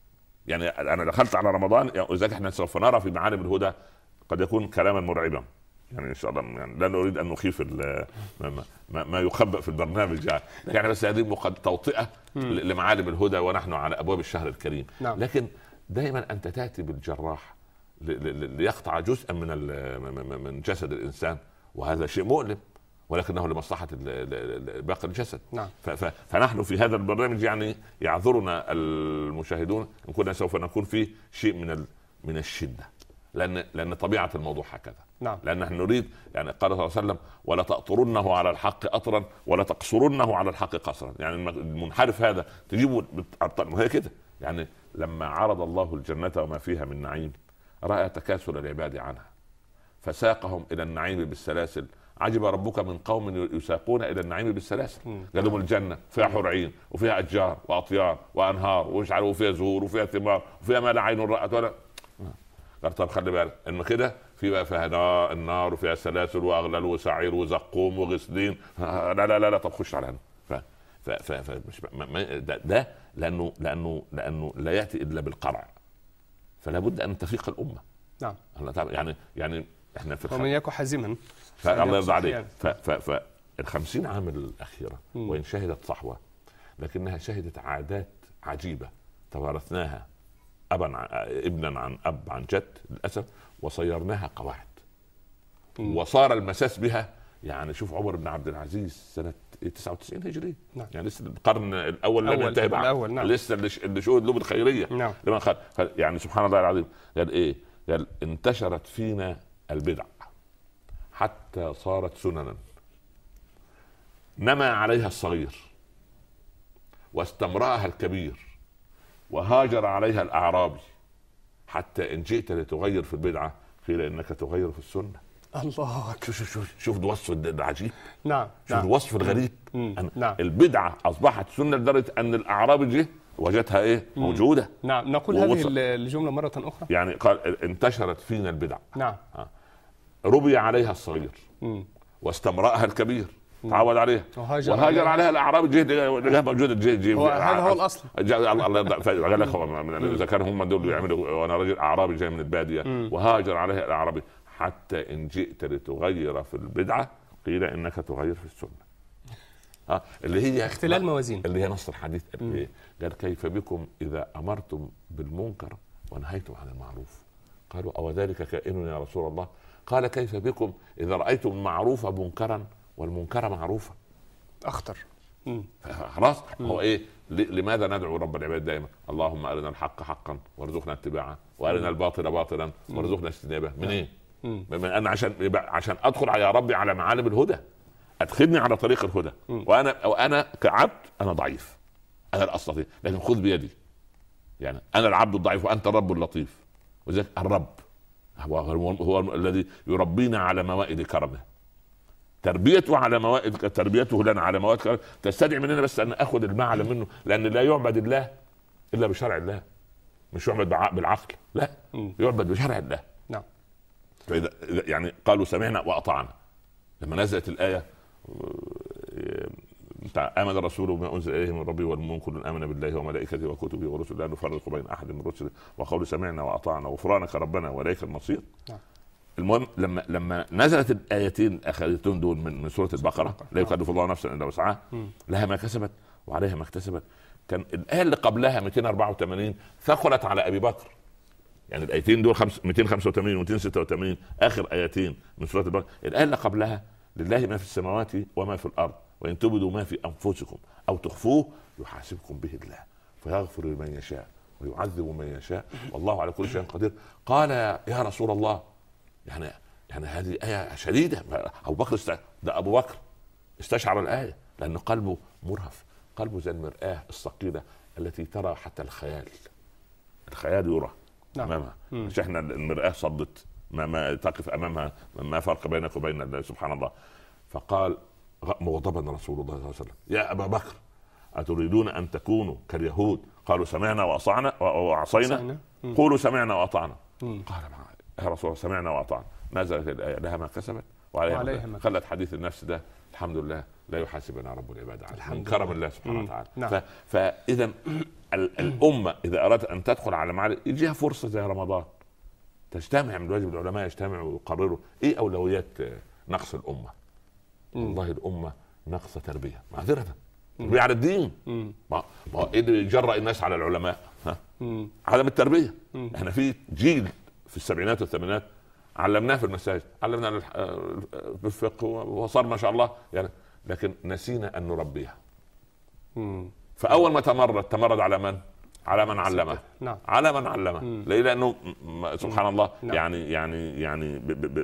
يعني انا دخلت على رمضان وذاك احنا سوف نرى في معالم الهدى قد يكون كلاما مرعبا يعني ان شاء الله، يعني لا نريد ان نخيف ما, ما, ما يخبأ في البرنامج يعني, يعني بس هذه قد توطئه لمعالم الهدى ونحن على ابواب الشهر الكريم. نعم. لكن دائما انت تاتي بالجراح ليقطع جزءا من من جسد الانسان، وهذا شيء مؤلم ولكنه لمصلحه باقي الجسد. نعم. فنحن في هذا البرنامج يعني يعذرنا المشاهدون ان كنا سوف نكون فيه شيء من من الشده، لان لان طبيعه الموضوع هكذا. نعم. لان نحن نريد يعني قال صلى الله عليه وسلم ولا تأطرنه على الحق أطرا ولا تقصرنه على الحق قصرا، يعني المنحرف هذا تجيبه وهي كده. يعني لما عرض الله الجنة وما فيها من نعيم رأى تكاسل العباد عنها فساقهم إلى النعيم بالسلاسل. عجب ربك من قوم يساقون إلى النعيم بالسلاسل. قال لهم الجنة فيها حور عين وفيها أشجار وأطيار وأنهار وفيها زهور وفيها ثمار وفيها ما لا عين رأت ولا. قال طب خلي بالك ان كده في بقى فيها النار وفيها سلاسل واغلال وسعير وزقوم وغسلين. لا لا لا لا طب خش على هنا. ف ف ف ف مش ده, ده لانه لانه لانه لا ياتي الا بالقرع، فلا بد ان تفيق الامه. نعم. يعني يعني احنا في ومن يكن حزما الله يرضى عليك. ف ف ف الخمسين عام الاخيره م. وان شهدت صحوه لكنها شهدت عادات عجيبه توارثناها أبا عن ابنا عن أب عن جد للأسف، وصيرناها قواعد م. وصار المساس بها. يعني شوف عمر بن عبد العزيز سنة تسعة وتسعين هجرية. نعم. يعني لسه القرن الأول لم ينتهي بعد. نعم. لسه اللي شهد له بالخيرية. نعم. لما خل... يعني سبحان الله العظيم قال إيه؟ قال انتشرت فينا البدع حتى صارت سننا نما عليها الصغير واستمرأها الكبير وهاجر عليها الأعرابي حتى إن جئت لتغير في البدعة قيل إنك تغير في السنة. الله. شوف شوف شوف شوف الوصف العجيب. نعم. شوف نعم. الوصف الغريب. نعم. البدعة أصبحت سنة لدرجة أن الأعرابي جه وجدها إيه مم. موجودة. نعم. نقول هذه الجملة مرة أخرى. يعني قال انتشرت فينا البدع. نعم. ربي عليها الصغير مم. واستمرأها الكبير تعود علييه وهاجر, وهاجر عليها الاعراب جه جه موجود جه جه هذا هو الاصل. الله قال لك اذا كانوا هم دول بيعملوا وانا راجل اعرابي جاي من الباديه وهاجر عليها الاعرابي حتى ان جئت لتغير في البدعه قيل انك تغير في السنه. ها اللي هي اختلال موازين اللي هي نص الحديث اللي قال كيف بكم اذا امرتم بالمنكر ونهيتم عن المعروف قالوا او ذلك كائن يا رسول الله قال كيف بكم اذا رايتم المعروف منكرا والمنكر معروفة أخطر. خلاص هو إيه لماذا ندعو رب العباد دائما اللهم أرنا الحق حقا وارزقنا اتباعه وأرنا الباطل باطلا وارزقنا اجتنابه. من إيه؟ من أنا عشان عشان أدخل يا ربي على معالم الهدى أدخلني على طريق الهدى وأنا وأنا كعبد أنا ضعيف أنا لا أستطيع لكن خذ بيدي. يعني أنا العبد الضعيف وأنت الرب اللطيف وذلك الرب هو, هو الذي يربينا على موائد كرمه. تربيته على موائد تربيته لنا على موائد كرمه تستدعي مننا بس أن أخذ المعلم منه لأن لا يعبد الله إلا بشرع الله مش يعبد بالعقل لا يعبد بشرع الله. نعم. فإذا يعني قالوا سمعنا وأطعنا لما نزلت الآية آمن الرسول بما أنزل إليه من ربه والمؤمنون كل آمن بالله وملائكته وكتبه ورسله لا نفرق بين أحد من رسله وقالوا سمعنا وأطعنا غفرانك ربنا وإليك المصير. نعم. المهم لما لما نزلت الآيتين الأخيرتين دول من من سورة البقرة لا يكلف الله نفسا إلا وسعها لها ما كسبت وعليها ما اكتسبت. كان الآية اللي قبلها مئتين وأربعة وثمانين ثقلت على أبي بكر. يعني الآيتين دول مئتين وخمسة وثمانين ومئتين وستة وثمانين آخر آيتين من سورة البقرة. الآية اللي قبلها لله ما في السماوات وما في الأرض وإن تبدوا ما في أنفسكم أو تخفوه يحاسبكم به الله فيغفر لمن يشاء ويعذب من يشاء والله على كل شيء قدير. قال يا رسول الله يعني يعني هذه آية شديدة. أبو بكر است... ده أبو بكر استشعر الآية لأن قلبه مرهف قلبه زي المرآة الثقيلة التي ترى حتى الخيال. الخيال يرى نعم. أمامها مش إحنا المرآة صدت ما ما تقف أمامها ما فرق بينك وبين الله سبحان الله. فقال مغضبا رسول الله صلى الله عليه وسلم يا أبا بكر أتريدون أن تكونوا كاليهود قالوا سمعنا وأطعنا وعصينا قولوا سمعنا وأطعنا. قال يا رسول الله سمعنا وأطعنا. نزلت الآية لها ما كسبت وعليها خلت حديث النفس ده الحمد لله لا يحاسبنا رب العباد عليه من كرم الله سبحانه وتعالى. نعم. فاذا الامه اذا ارادت ان تدخل على معالي يجيها فرصه زي رمضان تجتمع، من واجب العلماء يجتمعوا ويقرروا ايه اولويات نقص الامه. والله الامه نقص تربيه معذره تربيه على الدين. ما هو ايه اللي يجرأ الناس على العلماء؟ ها؟ عدم التربيه. احنا في جيل في السبعينات والثمانينات علمناه في المساجد، علمنا بالفقه وصار ما شاء الله يعني، لكن نسينا ان نربيها. فاول ما تمرد تمرد على من؟ على من علمه. نعم. على من علمه. ليه؟ لانه سبحان الله. نعم. يعني يعني يعني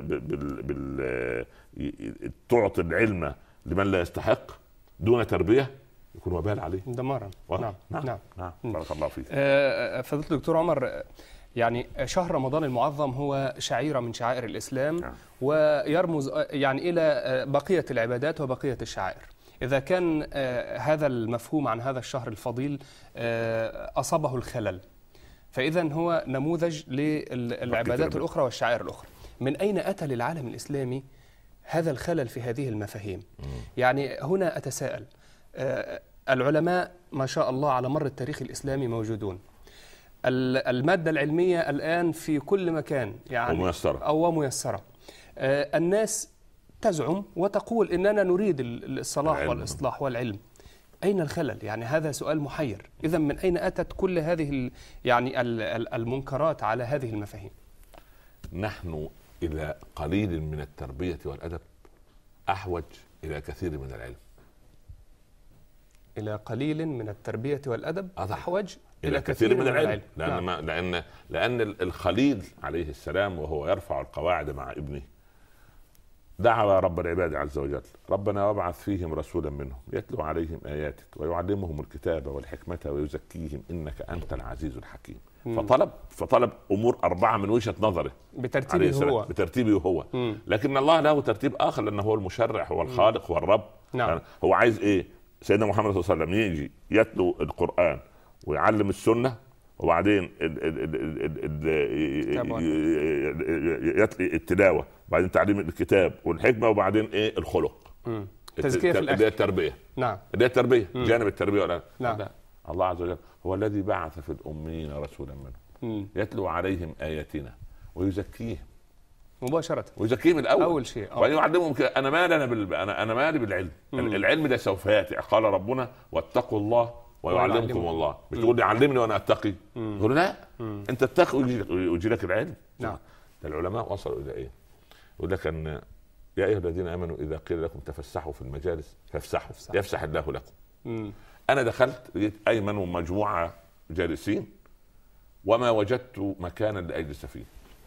تعطي العلم لمن لا يستحق دون تربيه يكون وبال عليه دمارا. نعم نعم نعم, نعم. بارك الله فيك. آه فضيلة الدكتور عمر، يعني شهر رمضان المعظم هو شعيرة من شعائر الإسلام. نعم. ويرمز يعني إلى بقية العبادات وبقية الشعائر. إذا كان هذا المفهوم عن هذا الشهر الفضيل أصابه الخلل، فإذا هو نموذج للعبادات الأخرى والشعائر الأخرى. من أين أتى للعالم الإسلامي هذا الخلل في هذه المفاهيم؟ يعني هنا أتساءل، العلماء ما شاء الله على مر التاريخ الإسلامي موجودون، المادة العلمية الآن في كل مكان يعني وميسرة. أو ميسرة. الناس تزعم وتقول إننا نريد الصلاح العلم. والإصلاح والعلم. أين الخلل؟ يعني هذا سؤال محير. إذا من أين أتت كل هذه يعني المنكرات على هذه المفاهيم؟ نحن إلى قليل من التربية والأدب أحوج إلى كثير من العلم. إلى قليل من التربية والأدب أحوج إلى, إلى كثير, كثير من, من العلم, العلم. لأن, نعم. ما لأن لأن الخليل عليه السلام وهو يرفع القواعد مع ابنه دعا رب العباد عز وجل: ربنا وابعث فيهم رسولا منهم يتلو عليهم آياتك ويعلمهم الكتاب والحكمة ويزكيهم إنك أنت العزيز الحكيم. مم. فطلب فطلب أمور أربعة من وجهة نظره بترتيبه هو بترتيبه هو مم. لكن الله له ترتيب آخر لأنه هو المشرع، هو الخالق، هو الرب. نعم. يعني هو عايز إيه؟ سيدنا محمد صلى الله عليه وسلم يجي يتلو القرآن ويعلم السنة، وبعدين التلاوة، وبعدين تعليم الكتاب والحكمة، وبعدين ايه؟ الخلق. تزكية في الأخير. التربية. نعم. اللي هي التربية. مم. جانب التربية ولا نعم. الله عز وجل هو الذي بعث في الأميين رسولا منهم يتلو عليهم آياتنا ويزكيهم مباشرة، ويزكيهم الأول أول شيء، وبعدين يعلمهم كده. أنا مالي أنا بال... أنا أنا مالي بالعلم. مم. العلم ده سوف يأتي. قال ربنا: واتقوا الله ويعلمكم الله. مش تقول لي علمني وانا اتقي. تقول لا، مم. انت اتقي ويجي لك العلم. نعم. العلماء وصلوا الى ايه؟ يقول لك ان يا ايها الذين امنوا اذا قيل لكم تفسحوا في المجالس فافسحوا يفسح الله لكم. مم. انا دخلت لقيت ايمن ومجموعه جالسين وما وجدت مكانا لاجلس فيه.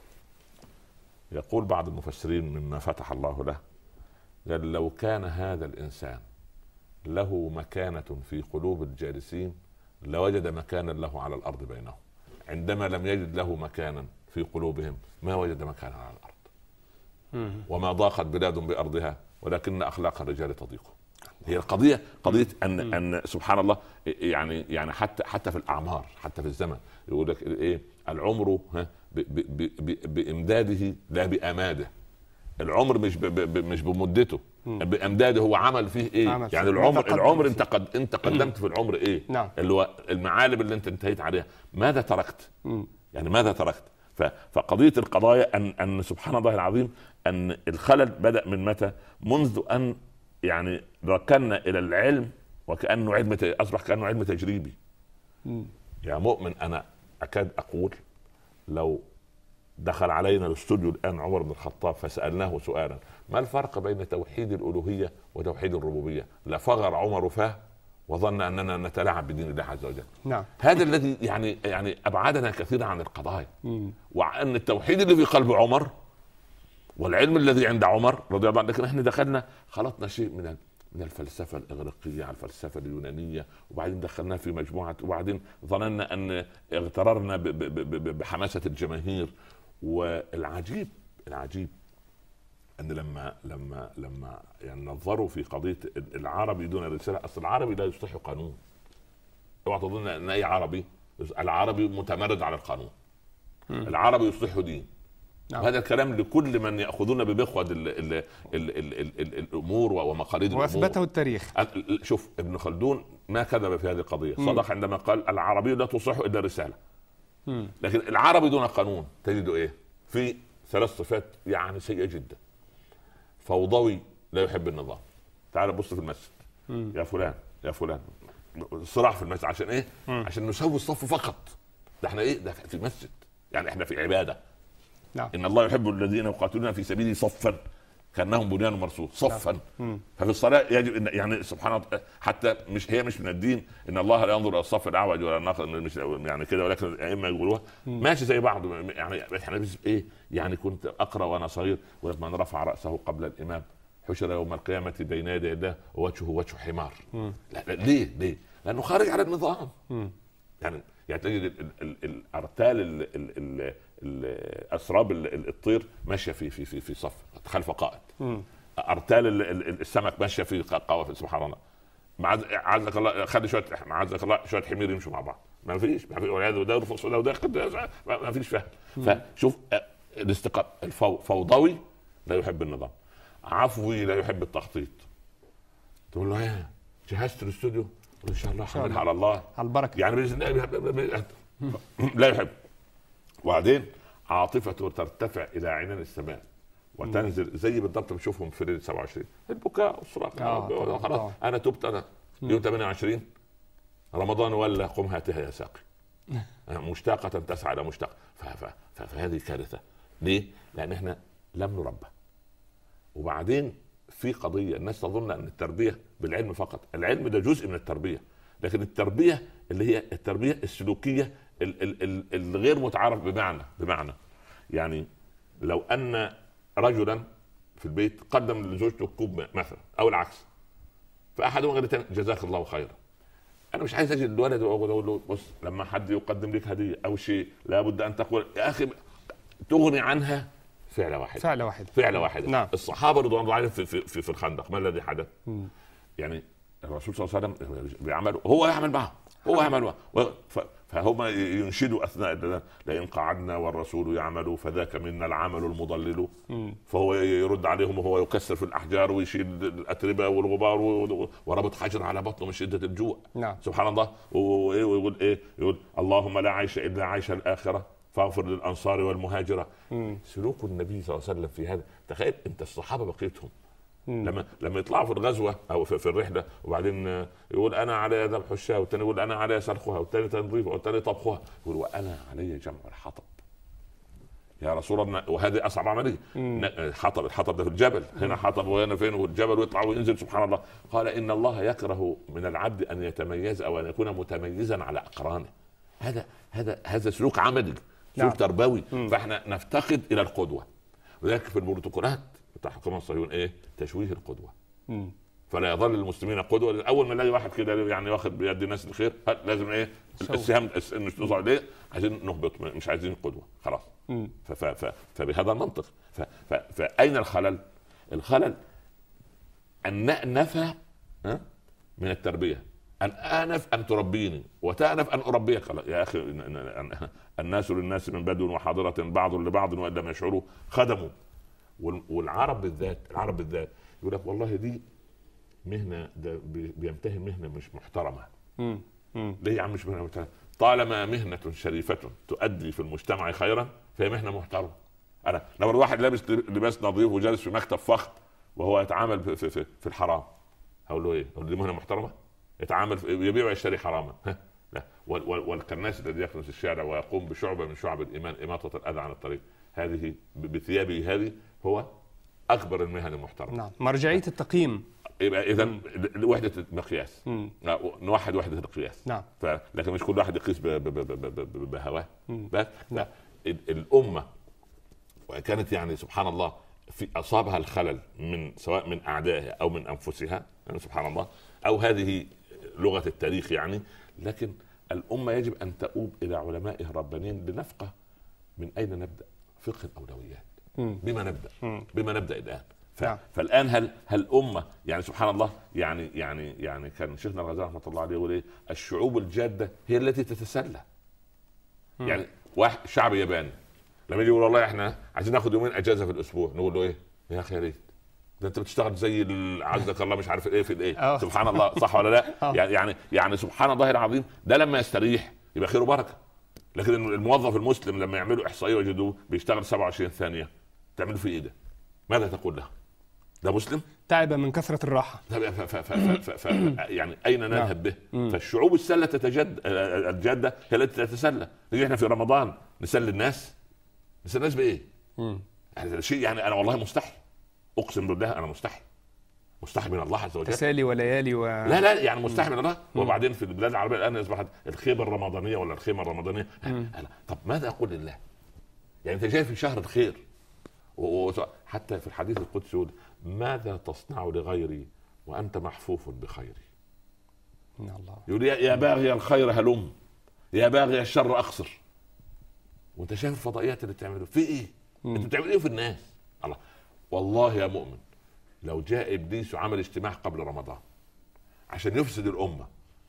يقول بعض المفسرين مما فتح الله له، قال: لو كان هذا الانسان له مكانة في قلوب الجالسين لوجد مكانا له على الأرض بينهم. عندما لم يجد له مكانا في قلوبهم ما وجد مكانا على الأرض. مم. وما ضاقت بلاد بأرضها ولكن أخلاق الرجال تضيق. هي القضية قضية أن مم. أن سبحان الله يعني يعني حتى حتى في الأعمار، حتى في الزمن يقول لك إيه؟ العمر بإمداده لا بأماده. العمر مش ب ب مش بمدته، بامداده. هو عمل فيه ايه؟ عمل يعني فيه. العمر العمر انت قد انت قدمت في العمر ايه؟ نعم. اللي هو المعالم اللي انت انتهيت عليها. ماذا تركت؟ مم. يعني ماذا تركت؟ فقضيه القضايا ان ان سبحان الله العظيم ان الخلل بدا من متى؟ منذ ان يعني ركنا الى العلم وكانه علم اصبح كانه علم تجريبي. مم. يا مؤمن، انا اكاد اقول لو دخل علينا الاستوديو الان عمر بن الخطاب فسالناه سؤالا: ما الفرق بين توحيد الالوهيه وتوحيد الربوبيه؟ لفغر عمر فاه وظن اننا نتلاعب بدين الله عز وجل. نعم. هذا الذي يعني يعني ابعدنا كثيرا عن القضايا. مم. وان التوحيد اللي في قلب عمر والعلم الذي عند عمر رضي الله عنه، لكن احنا دخلنا خلطنا شيء من من الفلسفه الاغريقيه على الفلسفه اليونانيه، وبعدين دخلناه في مجموعه، وبعدين ظننا ان اغتررنا بحماسه الجماهير. والعجيب العجيب ان لما لما لما يعني نظروا في قضيه العربي دون الرساله، اصل العربي لا يصلح قانون. اوعى تظن ان اي عربي العربي متمرد على القانون. م. العربي يصلح دين. نعم. وهذا الكلام لكل من ياخذون بمخوض ال ال ال ال ال ال الامور ومقاليد الامور، واثبته التاريخ. شوف ابن خلدون ما كذب في هذه القضيه، صدق عندما قال العربي لا تصح الا رساله. مم. لكن العربي دون قانون تجده ايه؟ في ثلاث صفات يعني سيئه جدا. فوضوي لا يحب النظام. تعال بص في المسجد، مم. يا فلان يا فلان صراع في المسجد عشان ايه؟ مم. عشان نسوي الصف فقط. ده احنا ايه؟ ده في المسجد، يعني احنا في عباده. نعم. ان الله يحب الذين يقاتلون في سبيله صفا كانهم بنيان مرصوص صفا. نعم. ففي الصلاه يجب ان يعني سبحان الله، حتى مش هي مش من الدين ان الله لا ينظر الى الصف الاعوج ولا الناقص، مش يعني كده، ولكن الائمه يقولوها ماشي زي بعض. يعني احنا ايه يعني كنت اقرا وانا صغير ولما رفع راسه قبل الامام حشر يوم القيامه بين يدي الله ووجهه وجه حمار. لا لا ليه ليه؟ لانه خارج على النظام. مم. يعني يعني تجد الارتال الاسراب الطير ماشيه في في في في صف خلف قائد. ارتال السمك ماشيه في قوافل. سبحان الله. عزك الله خلي شويه عزك الله شويه حمير يمشوا مع بعض. ما فيش ما في والعياذ بالله يرفض وده ما فيش فهم. فشوف الاستقامه. الفوضوي لا يحب النظام، عفوي لا يحب التخطيط. تقول له ايه جهزت الاستوديو؟ ان شاء الله حملها على الله على البركه يعني لا يحب. وبعدين عاطفته ترتفع الى عنان السماء وتنزل زي بالضبط بنشوفهم في ليله سبعة وعشرين البكاء والصراخ. آه خلاص انا تبت انا يوم ثمانية وعشرين رمضان ولا قم هاتها يا ساقي مشتاقه تسعى الى مشتاق. فهذه كارثه. ليه؟ لان احنا لم نربى. وبعدين في قضيه الناس تظن ان التربيه بالعلم فقط. العلم ده جزء من التربيه، لكن التربيه اللي هي التربيه السلوكيه الغير متعارف بمعنى بمعنى يعني لو ان رجلا في البيت قدم لزوجته كوب مثلا او العكس، فاحدهم قال الثاني جزاك الله خيرا. انا مش عايز اجي الولد واقول له بص لما حد يقدم لك هديه او شيء لابد ان تقول يا اخي تغني عنها فعل واحد فعل واحد فعل واحد. نعم. الصحابه رضوان الله عليهم في, في, في الخندق ما الذي حدث؟ م. يعني الرسول صلى الله عليه وسلم بيعمل هو يعمل معه هو يعمل معه فهم ينشدوا اثناء لئن قعدنا والرسول يعمل فذاك منا العمل المضلل. م. فهو يرد عليهم وهو يكسر في الاحجار ويشيل الاتربه والغبار وربط حجر على بطنه من شده الجوع. نعم. سبحان الله. ويقول ايه؟ يقول اللهم لا عيش الا عيش الاخره فاغفر للانصار والمهاجره. مم. سلوك النبي صلى الله عليه وسلم في هذا. تخيل انت الصحابه بقيتهم مم. لما لما يطلعوا في الغزوه او في, في الرحله وبعدين يقول انا علي ذبح الشاة والثاني يقول انا علي سلخها والثاني تنظيفها والثاني طبخها يقول وانا علي جمع الحطب يا رسول الله. وهذه اصعب عمليه. حطب الحطب ده في الجبل هنا حطب وهنا فين والجبل ويطلع وينزل. سبحان الله. قال ان الله يكره من العبد ان يتميز او ان يكون متميزا على اقرانه. هذا هذا هذا سلوك عملي سلوك نعم. تربوي. مم. فاحنا نفتقد الى القدوه. وذلك في البروتوكولات بتاع حكومه الصهيون ايه؟ تشويه القدوه. مم. فلا يظل المسلمين قدوه. اول ما نلاقي واحد كده يعني واخد بيد الناس الخير لازم ايه؟ السهام نشوف عليه عايزين نهبط مش عايزين قدوه خلاص. ف ف فبهذا المنطق ف ف فاين الخلل؟ الخلل ان نفى من التربيه. أن آنف أن تربيني وتأنف أن أربيك. يا أخي الناس للناس من بدو وحاضرة بعض لبعض وإن لم يشعروا خدموا. والعرب بالذات العرب بالذات يقول لك والله دي مهنة ده بيمتهن مهنة مش محترمة. مم. مم. ليه يا عم مش مهنة محترمة؟ طالما مهنة شريفة تؤدي في المجتمع خيرا فهي مهنة محترمة. أنا لو الواحد لابس لباس نظيف وجالس في مكتب فخم وهو يتعامل في, في, في الحرام هقول له إيه؟ هقول له دي مهنة محترمة؟ يتعامل يبيع ويشتري حراما. لا. والكناس الذي يكنس الشارع ويقوم بشعبة من شعب الإيمان إماطة الأذى عن الطريق هذه بثيابه هذه هو أكبر المهن المحترمة. نعم. مرجعية التقييم يبقى إذا وحدة المقياس. نوحد وحدة القياس. نعم. لكن مش كل واحد يقيس بهواه. بس لا. الأمة وكانت يعني سبحان الله في أصابها الخلل من سواء من أعدائها أو من أنفسها يعني سبحان الله أو هذه لغة التاريخ يعني. لكن الأمة يجب أن تؤوب إلى علمائها الربانيين لنفقه من أين نبدأ فقه الأولويات. بما نبدأ بما نبدأ الآن. ف... فالآن هل هل أمة يعني سبحان الله يعني يعني يعني كان شيخنا الغزالي رحمة الله عليه يقول إيه؟ الشعوب الجادة هي التي تتسلى. يعني واحد شعب ياباني لما يجي يقول والله احنا عايزين ناخد يومين اجازه في الاسبوع، نقول له ايه يا اخي يا ريت، ده انت بتشتغل زي عزك الله مش عارف ايه في الايه. سبحان الله، صح ولا لا؟ يعني يعني يعني سبحان الله العظيم، ده لما يستريح يبقى خير وبركه. لكن الموظف المسلم لما يعملوا احصائيه ويجدوه بيشتغل سبعة وعشرين ثانيه، تعملوا فيه ايه ده؟ ماذا تقول له؟ ده مسلم تعب من كثره الراحه. ف ف ف ف ف يعني اين نذهب به؟ فالشعوب السله تتجد الجاده هي التي تتسلى. نيجي احنا في رمضان نسلي الناس، نسلي الناس بايه؟ يعني شيء، يعني انا والله مستحي، اقسم بالله انا مستحي، مستحي من الله عز وجل. تسالي وليالي و... لا لا يعني مستحي من الله. وبعدين في البلاد العربيه الان اصبحت الخيمه الرمضانيه ولا الخيمه الرمضانيه. طب ماذا اقول لله؟ يعني انت جاي في شهر الخير، وحتى في الحديث القدسي يقول ماذا تصنع لغيري وانت محفوف بخيري. الله يقول يا باغي الخير هلم، يا باغي الشر اقصر. وانت شايف الفضائيات اللي بتعمله في ايه؟ انت بتعمل ايه في الناس؟ الله والله يا مؤمن، لو جاء ابليس وعمل اجتماع قبل رمضان عشان يفسد الامه،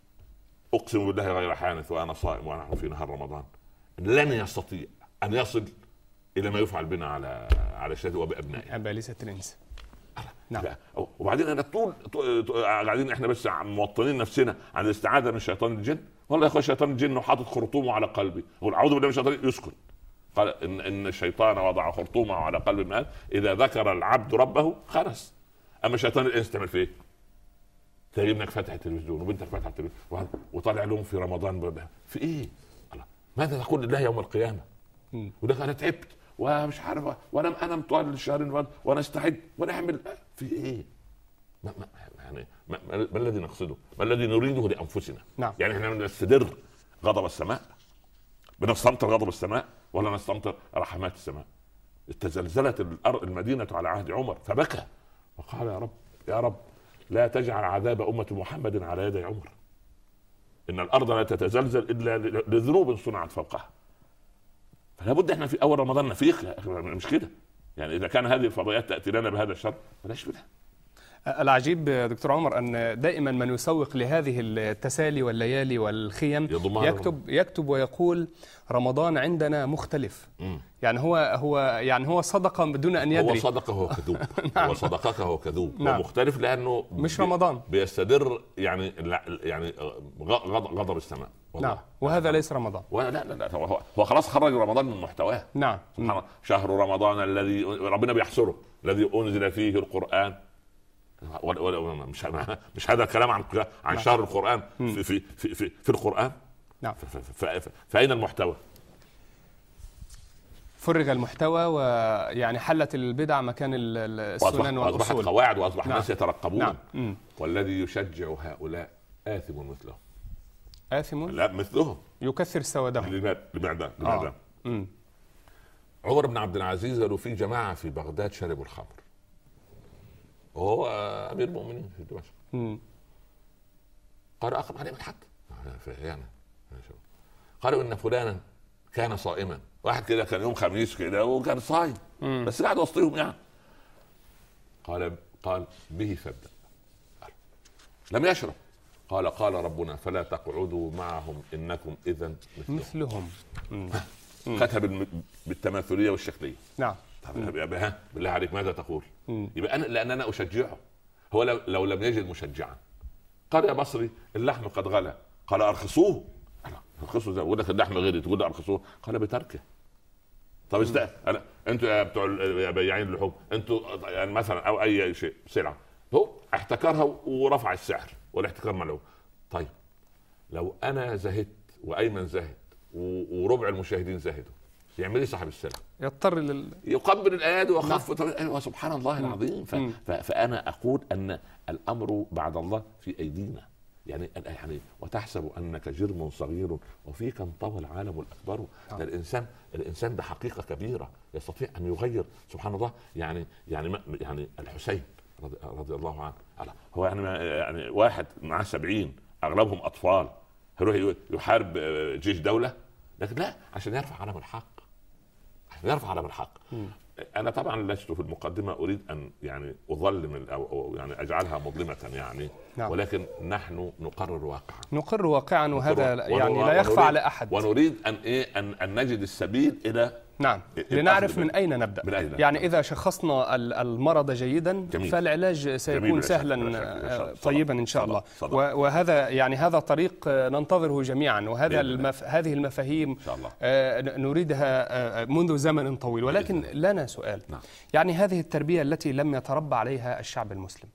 اقسم بالله غير حانث وانا صائم ونحن في نهار رمضان، لن يستطيع ان يصل الى ما يفعل بنا على على شهاده وبابنائه باليسه الانس. نعم. وبعدين انا طول قاعدين احنا بس موطنين نفسنا عن الاستعاذه من شيطان الجن. والله يا اخويا شيطان الجن حاطط خرطومه على قلبي، اقول اعوذ بالله من الشيطان، يسكت. قال ان ان الشيطان وضع خرطومه على قلب ابن ادم اذا ذكر العبد ربه خرس. اما شيطان الانس تعمل فيه؟ تلاقي ابنك فاتح التلفزيون وبنتك فاتحه التلفزيون وطالع لهم في رمضان في ايه؟ الله ماذا تقول لله يوم القيامه؟ وده انا تعبت ومش عارف وانا انا طوال الشهرين وانا استعد وانا اعمل في ايه؟ ما ما يعني ما, ما, ما الذي نقصده؟ ما الذي نريده لانفسنا؟ نعم. يعني احنا نستدر غضب السماء، بنستمطر غضب السماء ولا نستمطر رحمات السماء؟ تزلزلت الارض المدينه على عهد عمر فبكى وقال يا رب يا رب لا تجعل عذاب امه محمد على يد عمر، ان الارض لا تتزلزل الا لذنوب صنعت فوقها. فلا بد احنا في اول رمضان نفيق، مش كده يعني. اذا كان هذه الفضائيات تاتي لنا بهذا الشر بلاش بدها. العجيب دكتور عمر ان دائما من يسوق لهذه التسالي والليالي والخيم يكتب يكتب ويقول رمضان عندنا مختلف. م. يعني هو هو يعني هو صدقه بدون ان يدري. هو صدقه هو كذوب. نعم. هو صدقك هو كذوب. نعم. هو مختلف لانه مش رمضان بيستدر يعني يعني غضب السماء. نعم. وهذا ليس رمضان. لا لا لا هو, هو خلاص خرج رمضان من محتواه. نعم. شهر رمضان الذي ربنا بيحصره الذي انزل فيه القرآن. مش مش هذا الكلام عن عن شهر القرآن في في في في, في القرآن. نعم. فأين المحتوى؟ فرغ المحتوى ويعني حلت البدع مكان السنن والأصول. وأصبحت قواعد وأصبح الناس نعم. يترقبون. نعم. والذي يشجع هؤلاء آثم مثلهم. آثم؟ لا مثلهم. يكثر سوادهم. لماذا؟ لماذا؟ آه. عمر بن عبد العزيز قالوا في جماعة في بغداد شربوا الخمر. وهو امير المؤمنين في دمشق. قالوا اقم عليهم الحد يعني. قالوا ان فلانا كان صائما، واحد كده كان يوم خميس كده وكان صايم بس قاعد وسطهم يعني. قال قال به فابدأ. لم يشرب. قال قال ربنا فلا تقعدوا معهم انكم اذا مثلهم. خدها بالتماثليه والشكليه. نعم. طب يبقى بالله عليك ماذا تقول؟ مم. يبقى انا لان انا اشجعه. هو لو, لو لم يجد مشجعا قال يا بصري اللحم قد غلى، قال ارخصوه. ارخصوه ازاي؟ يقول لك اللحم غلي تقول له ارخصوه؟ قال بتركه. طب استنى انا انتوا يا بتوع بياعين اللحوم انتوا يعني مثلا او اي شيء سلعه هو احتكرها ورفع السعر والاحتكار ملعوب. طيب لو انا زهدت وايمن زهد وربع المشاهدين زهدوا يعمل ايه صاحب السلعه؟ يضطر لل... يقبل الايادي ويخف. نعم. سبحان الله العظيم. ف... ف... فانا اقول ان الامر بعد الله في ايدينا يعني يعني وتحسب انك جرم صغير وفيك انطوى العالم الاكبر. نعم. ده الانسان الانسان ده حقيقه كبيره يستطيع ان يغير سبحان الله. يعني يعني يعني الحسين رضي, رضي الله عنه هو يعني يعني واحد معاه سبعين اغلبهم اطفال يروح يحارب جيش دوله، لكن لا عشان يرفع علم الحق، عشان يرفع علم الحق. م. انا طبعا لست في المقدمه اريد ان يعني اظلم او يعني اجعلها مظلمه يعني. نعم. ولكن نحن نقرر واقعا نقر واقعا وهذا يعني لا يخفى على احد. ونريد ان ايه ان, أن نجد السبيل الى نعم، لنعرف من أين نبدأ. من أين؟ يعني إذا شخصنا المرض جيدا جميل. فالعلاج سيكون جميل. سهلا طيبا إن شاء الله. صدق. وهذا يعني هذا طريق ننتظره جميعا، وهذا المف... هذه المفاهيم نريدها منذ زمن طويل. ولكن لنا سؤال. نعم. يعني هذه التربية التي لم يتربى عليها الشعب المسلم،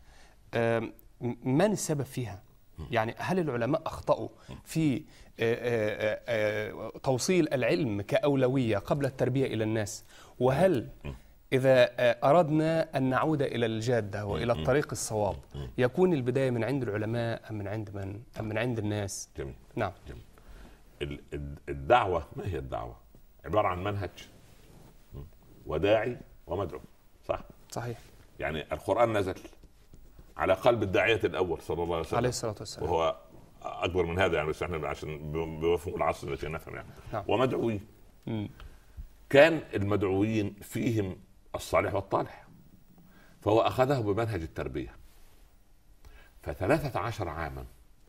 من السبب فيها؟ يعني هل العلماء أخطأوا في توصيل العلم كأولوية قبل التربية إلى الناس؟ وهل إذا أردنا أن نعود إلى الجادة وإلى الطريق الصواب يكون البداية من عند العلماء أم من عند من أم من عند الناس؟ جميل. نعم. جميل. الدعوة ما هي الدعوة؟ عبارة عن منهج وداعي ومدعو، صح؟ صحيح. يعني القرآن نزل على قلب الداعية الأول صلى الله عليه وسلم عليه الصلاة والسلام، وهو أكبر من هذا يعني، بس احنا عشان بوفق العصر التي نفهم يعني. نعم. ومدعوين. م. كان المدعوين فيهم الصالح والطالح، فهو أخذه بمنهج التربية. فثلاثة عشر عاما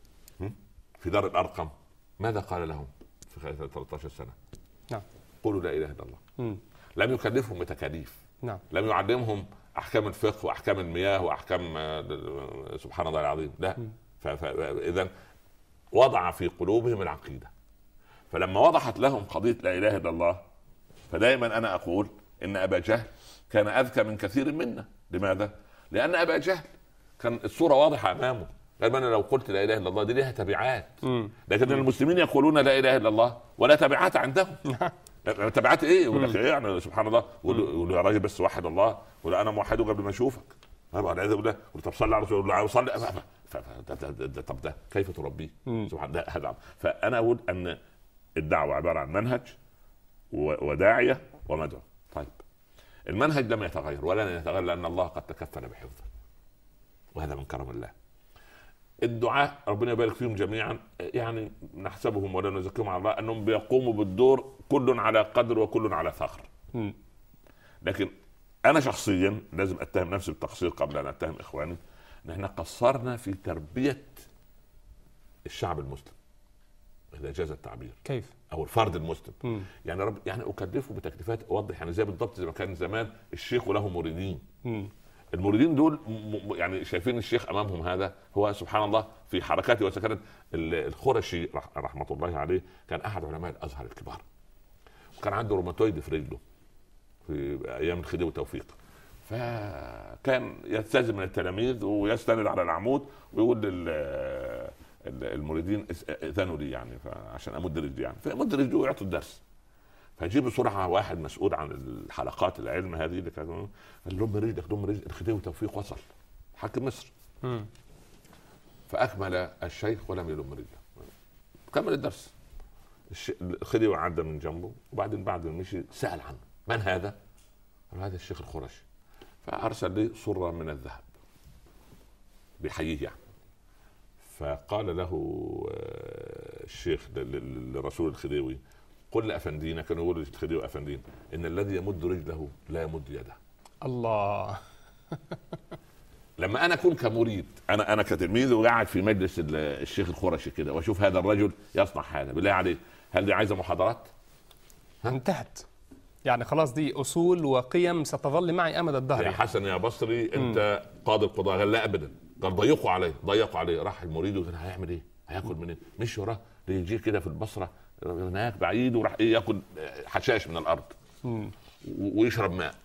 في دار الأرقم ماذا قال لهم في خلال ثلاثة عشر سنة؟ نعم. قولوا لا إله إلا الله. م. لم يكلفهم بتكاليف. نعم. لم يعلمهم أحكام الفقه وأحكام المياه وأحكام سبحان الله العظيم، لا. فإذا وضع في قلوبهم العقيدة. فلما وضحت لهم قضية لا إله إلا الله، فدائما أنا أقول إن أبا جهل كان أذكى من كثير منا. لماذا؟ لأن أبا جهل كان الصورة واضحة أمامه. قال أنا لو قلت لا إله إلا الله دي لها تبعات، لكن المسلمين يقولون لا إله إلا الله ولا تبعات عندهم. تبعات ايه؟ يقول لك ايه يعني سبحان الله، يقول له يا راجل بس وحد الله، ولا انا موحد قبل ما اشوفك. طب صلي على رسول الله، صلي. طب ده كيف تربيه؟ سبحان الله. هذا فانا اقول ان الدعوه عباره عن منهج وداعيه ومدعو. طيب المنهج لم يتغير ولن يتغير لان الله قد تكفل بحفظه، وهذا من كرم الله. الدعاء ربنا يبارك فيهم جميعا، يعني نحسبهم ولا نزكيهم على الله انهم بيقوموا بالدور كل على قدر وكل على ثغر. لكن انا شخصيا لازم اتهم نفسي بالتقصير قبل ان اتهم اخواني، ان احنا قصرنا في تربيه الشعب المسلم اذا جاز التعبير. كيف؟ او الفرد المسلم. مم. يعني رب يعني اكلفه بتكليفات اوضح، يعني زي بالضبط زي ما كان زمان الشيخ وله مريدين. مم. المريدين دول يعني شايفين الشيخ امامهم، هذا هو سبحان الله في حركاته وسكنات. الخرشي رحمه الله عليه كان احد علماء الازهر الكبار، وكان عنده روماتويد في رجله في ايام الخديوي توفيق، فكان يستلزم من التلاميذ ويستند على العمود ويقول للمريدين اذنوا لي يعني عشان امد رجلي، يعني فمد رجله ويعطوا الدرس. فجيب بسرعه واحد مسؤول عن الحلقات العلم هذه اللي كانوا قال لهم رجلك لهم رجل الخديوي توفيق وصل حاكم مصر. م. فاكمل الشيخ ولم يلم رجله، كمل الدرس. الخديوي عدى من جنبه، وبعدين بعد ما مشي سال عنه من هذا؟ قال هذا الشيخ الخرشي. فارسل لي صره من الذهب بحييه يعني. فقال له الشيخ لرسول الخديوي قل لأفندينا، كانوا يقولوا الخديوي أفندين، إن الذي يمد رجله لا يمد يده. الله. لما أنا أكون كمريد، أنا أنا كتلميذ وقاعد في مجلس الشيخ الخرشي كده وأشوف هذا الرجل يصنع هذا، بالله عليه هل دي عايزة محاضرات؟ انتهت يعني خلاص، دي أصول وقيم ستظل معي أمد الدهر. يا حسن يا بصري أنت م. قاضي القضاء. قال لا أبدا، قال ضيقوا عليه ضيقوا عليه. راح المريد وقال هيعمل إيه؟ هياكل منين؟ مش وراه يجي كده في البصرة هناك بعيد وراح ايه ياكل حشاش من الارض مم. ويشرب ماء.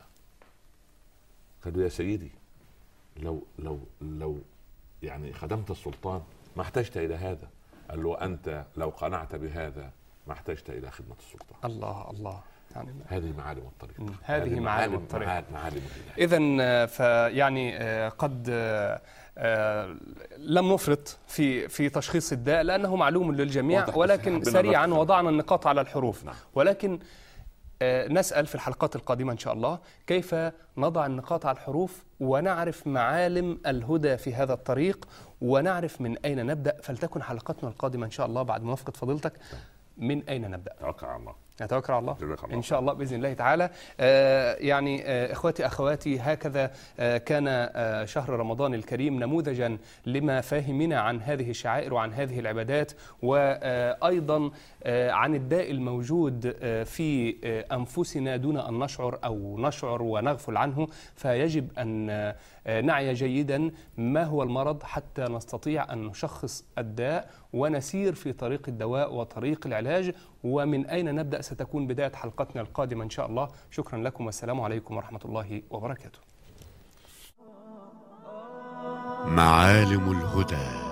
قالوا يا سيدي لو لو لو يعني خدمت السلطان ما احتجت الى هذا. قال له انت لو قنعت بهذا ما احتجت الى خدمه السلطان. الله الله. يعني هذه معالم الطريق. مم. هذه معالم الطريق. معالم اذن فيعني قد آه لم نفرط في في تشخيص الداء لأنه معلوم للجميع، ولكن سريعا وضعنا النقاط على الحروف. نعم. ولكن آه نسأل في الحلقات القادمة إن شاء الله كيف نضع النقاط على الحروف ونعرف معالم الهدى في هذا الطريق ونعرف من أين نبدأ. فلتكن حلقتنا القادمة إن شاء الله بعد موافقة فضيلتك من أين نبدأ. توكل على الله. نتوكل على الله الله إن شاء الله بإذن الله تعالى. آه يعني آه إخواتي أخواتي، هكذا آه كان آه شهر رمضان الكريم نموذجا لما فهمنا عن هذه الشعائر وعن هذه العبادات، وأيضا آه عن الداء الموجود آه في آه أنفسنا دون أن نشعر أو نشعر ونغفل عنه. فيجب أن آه نعي جيدا ما هو المرض حتى نستطيع أن نشخص الداء ونسير في طريق الدواء وطريق العلاج. ومن أين نبدأ ستكون بداية حلقتنا القادمة إن شاء الله. شكرا لكم والسلام عليكم ورحمة الله وبركاته. معالم الهدى.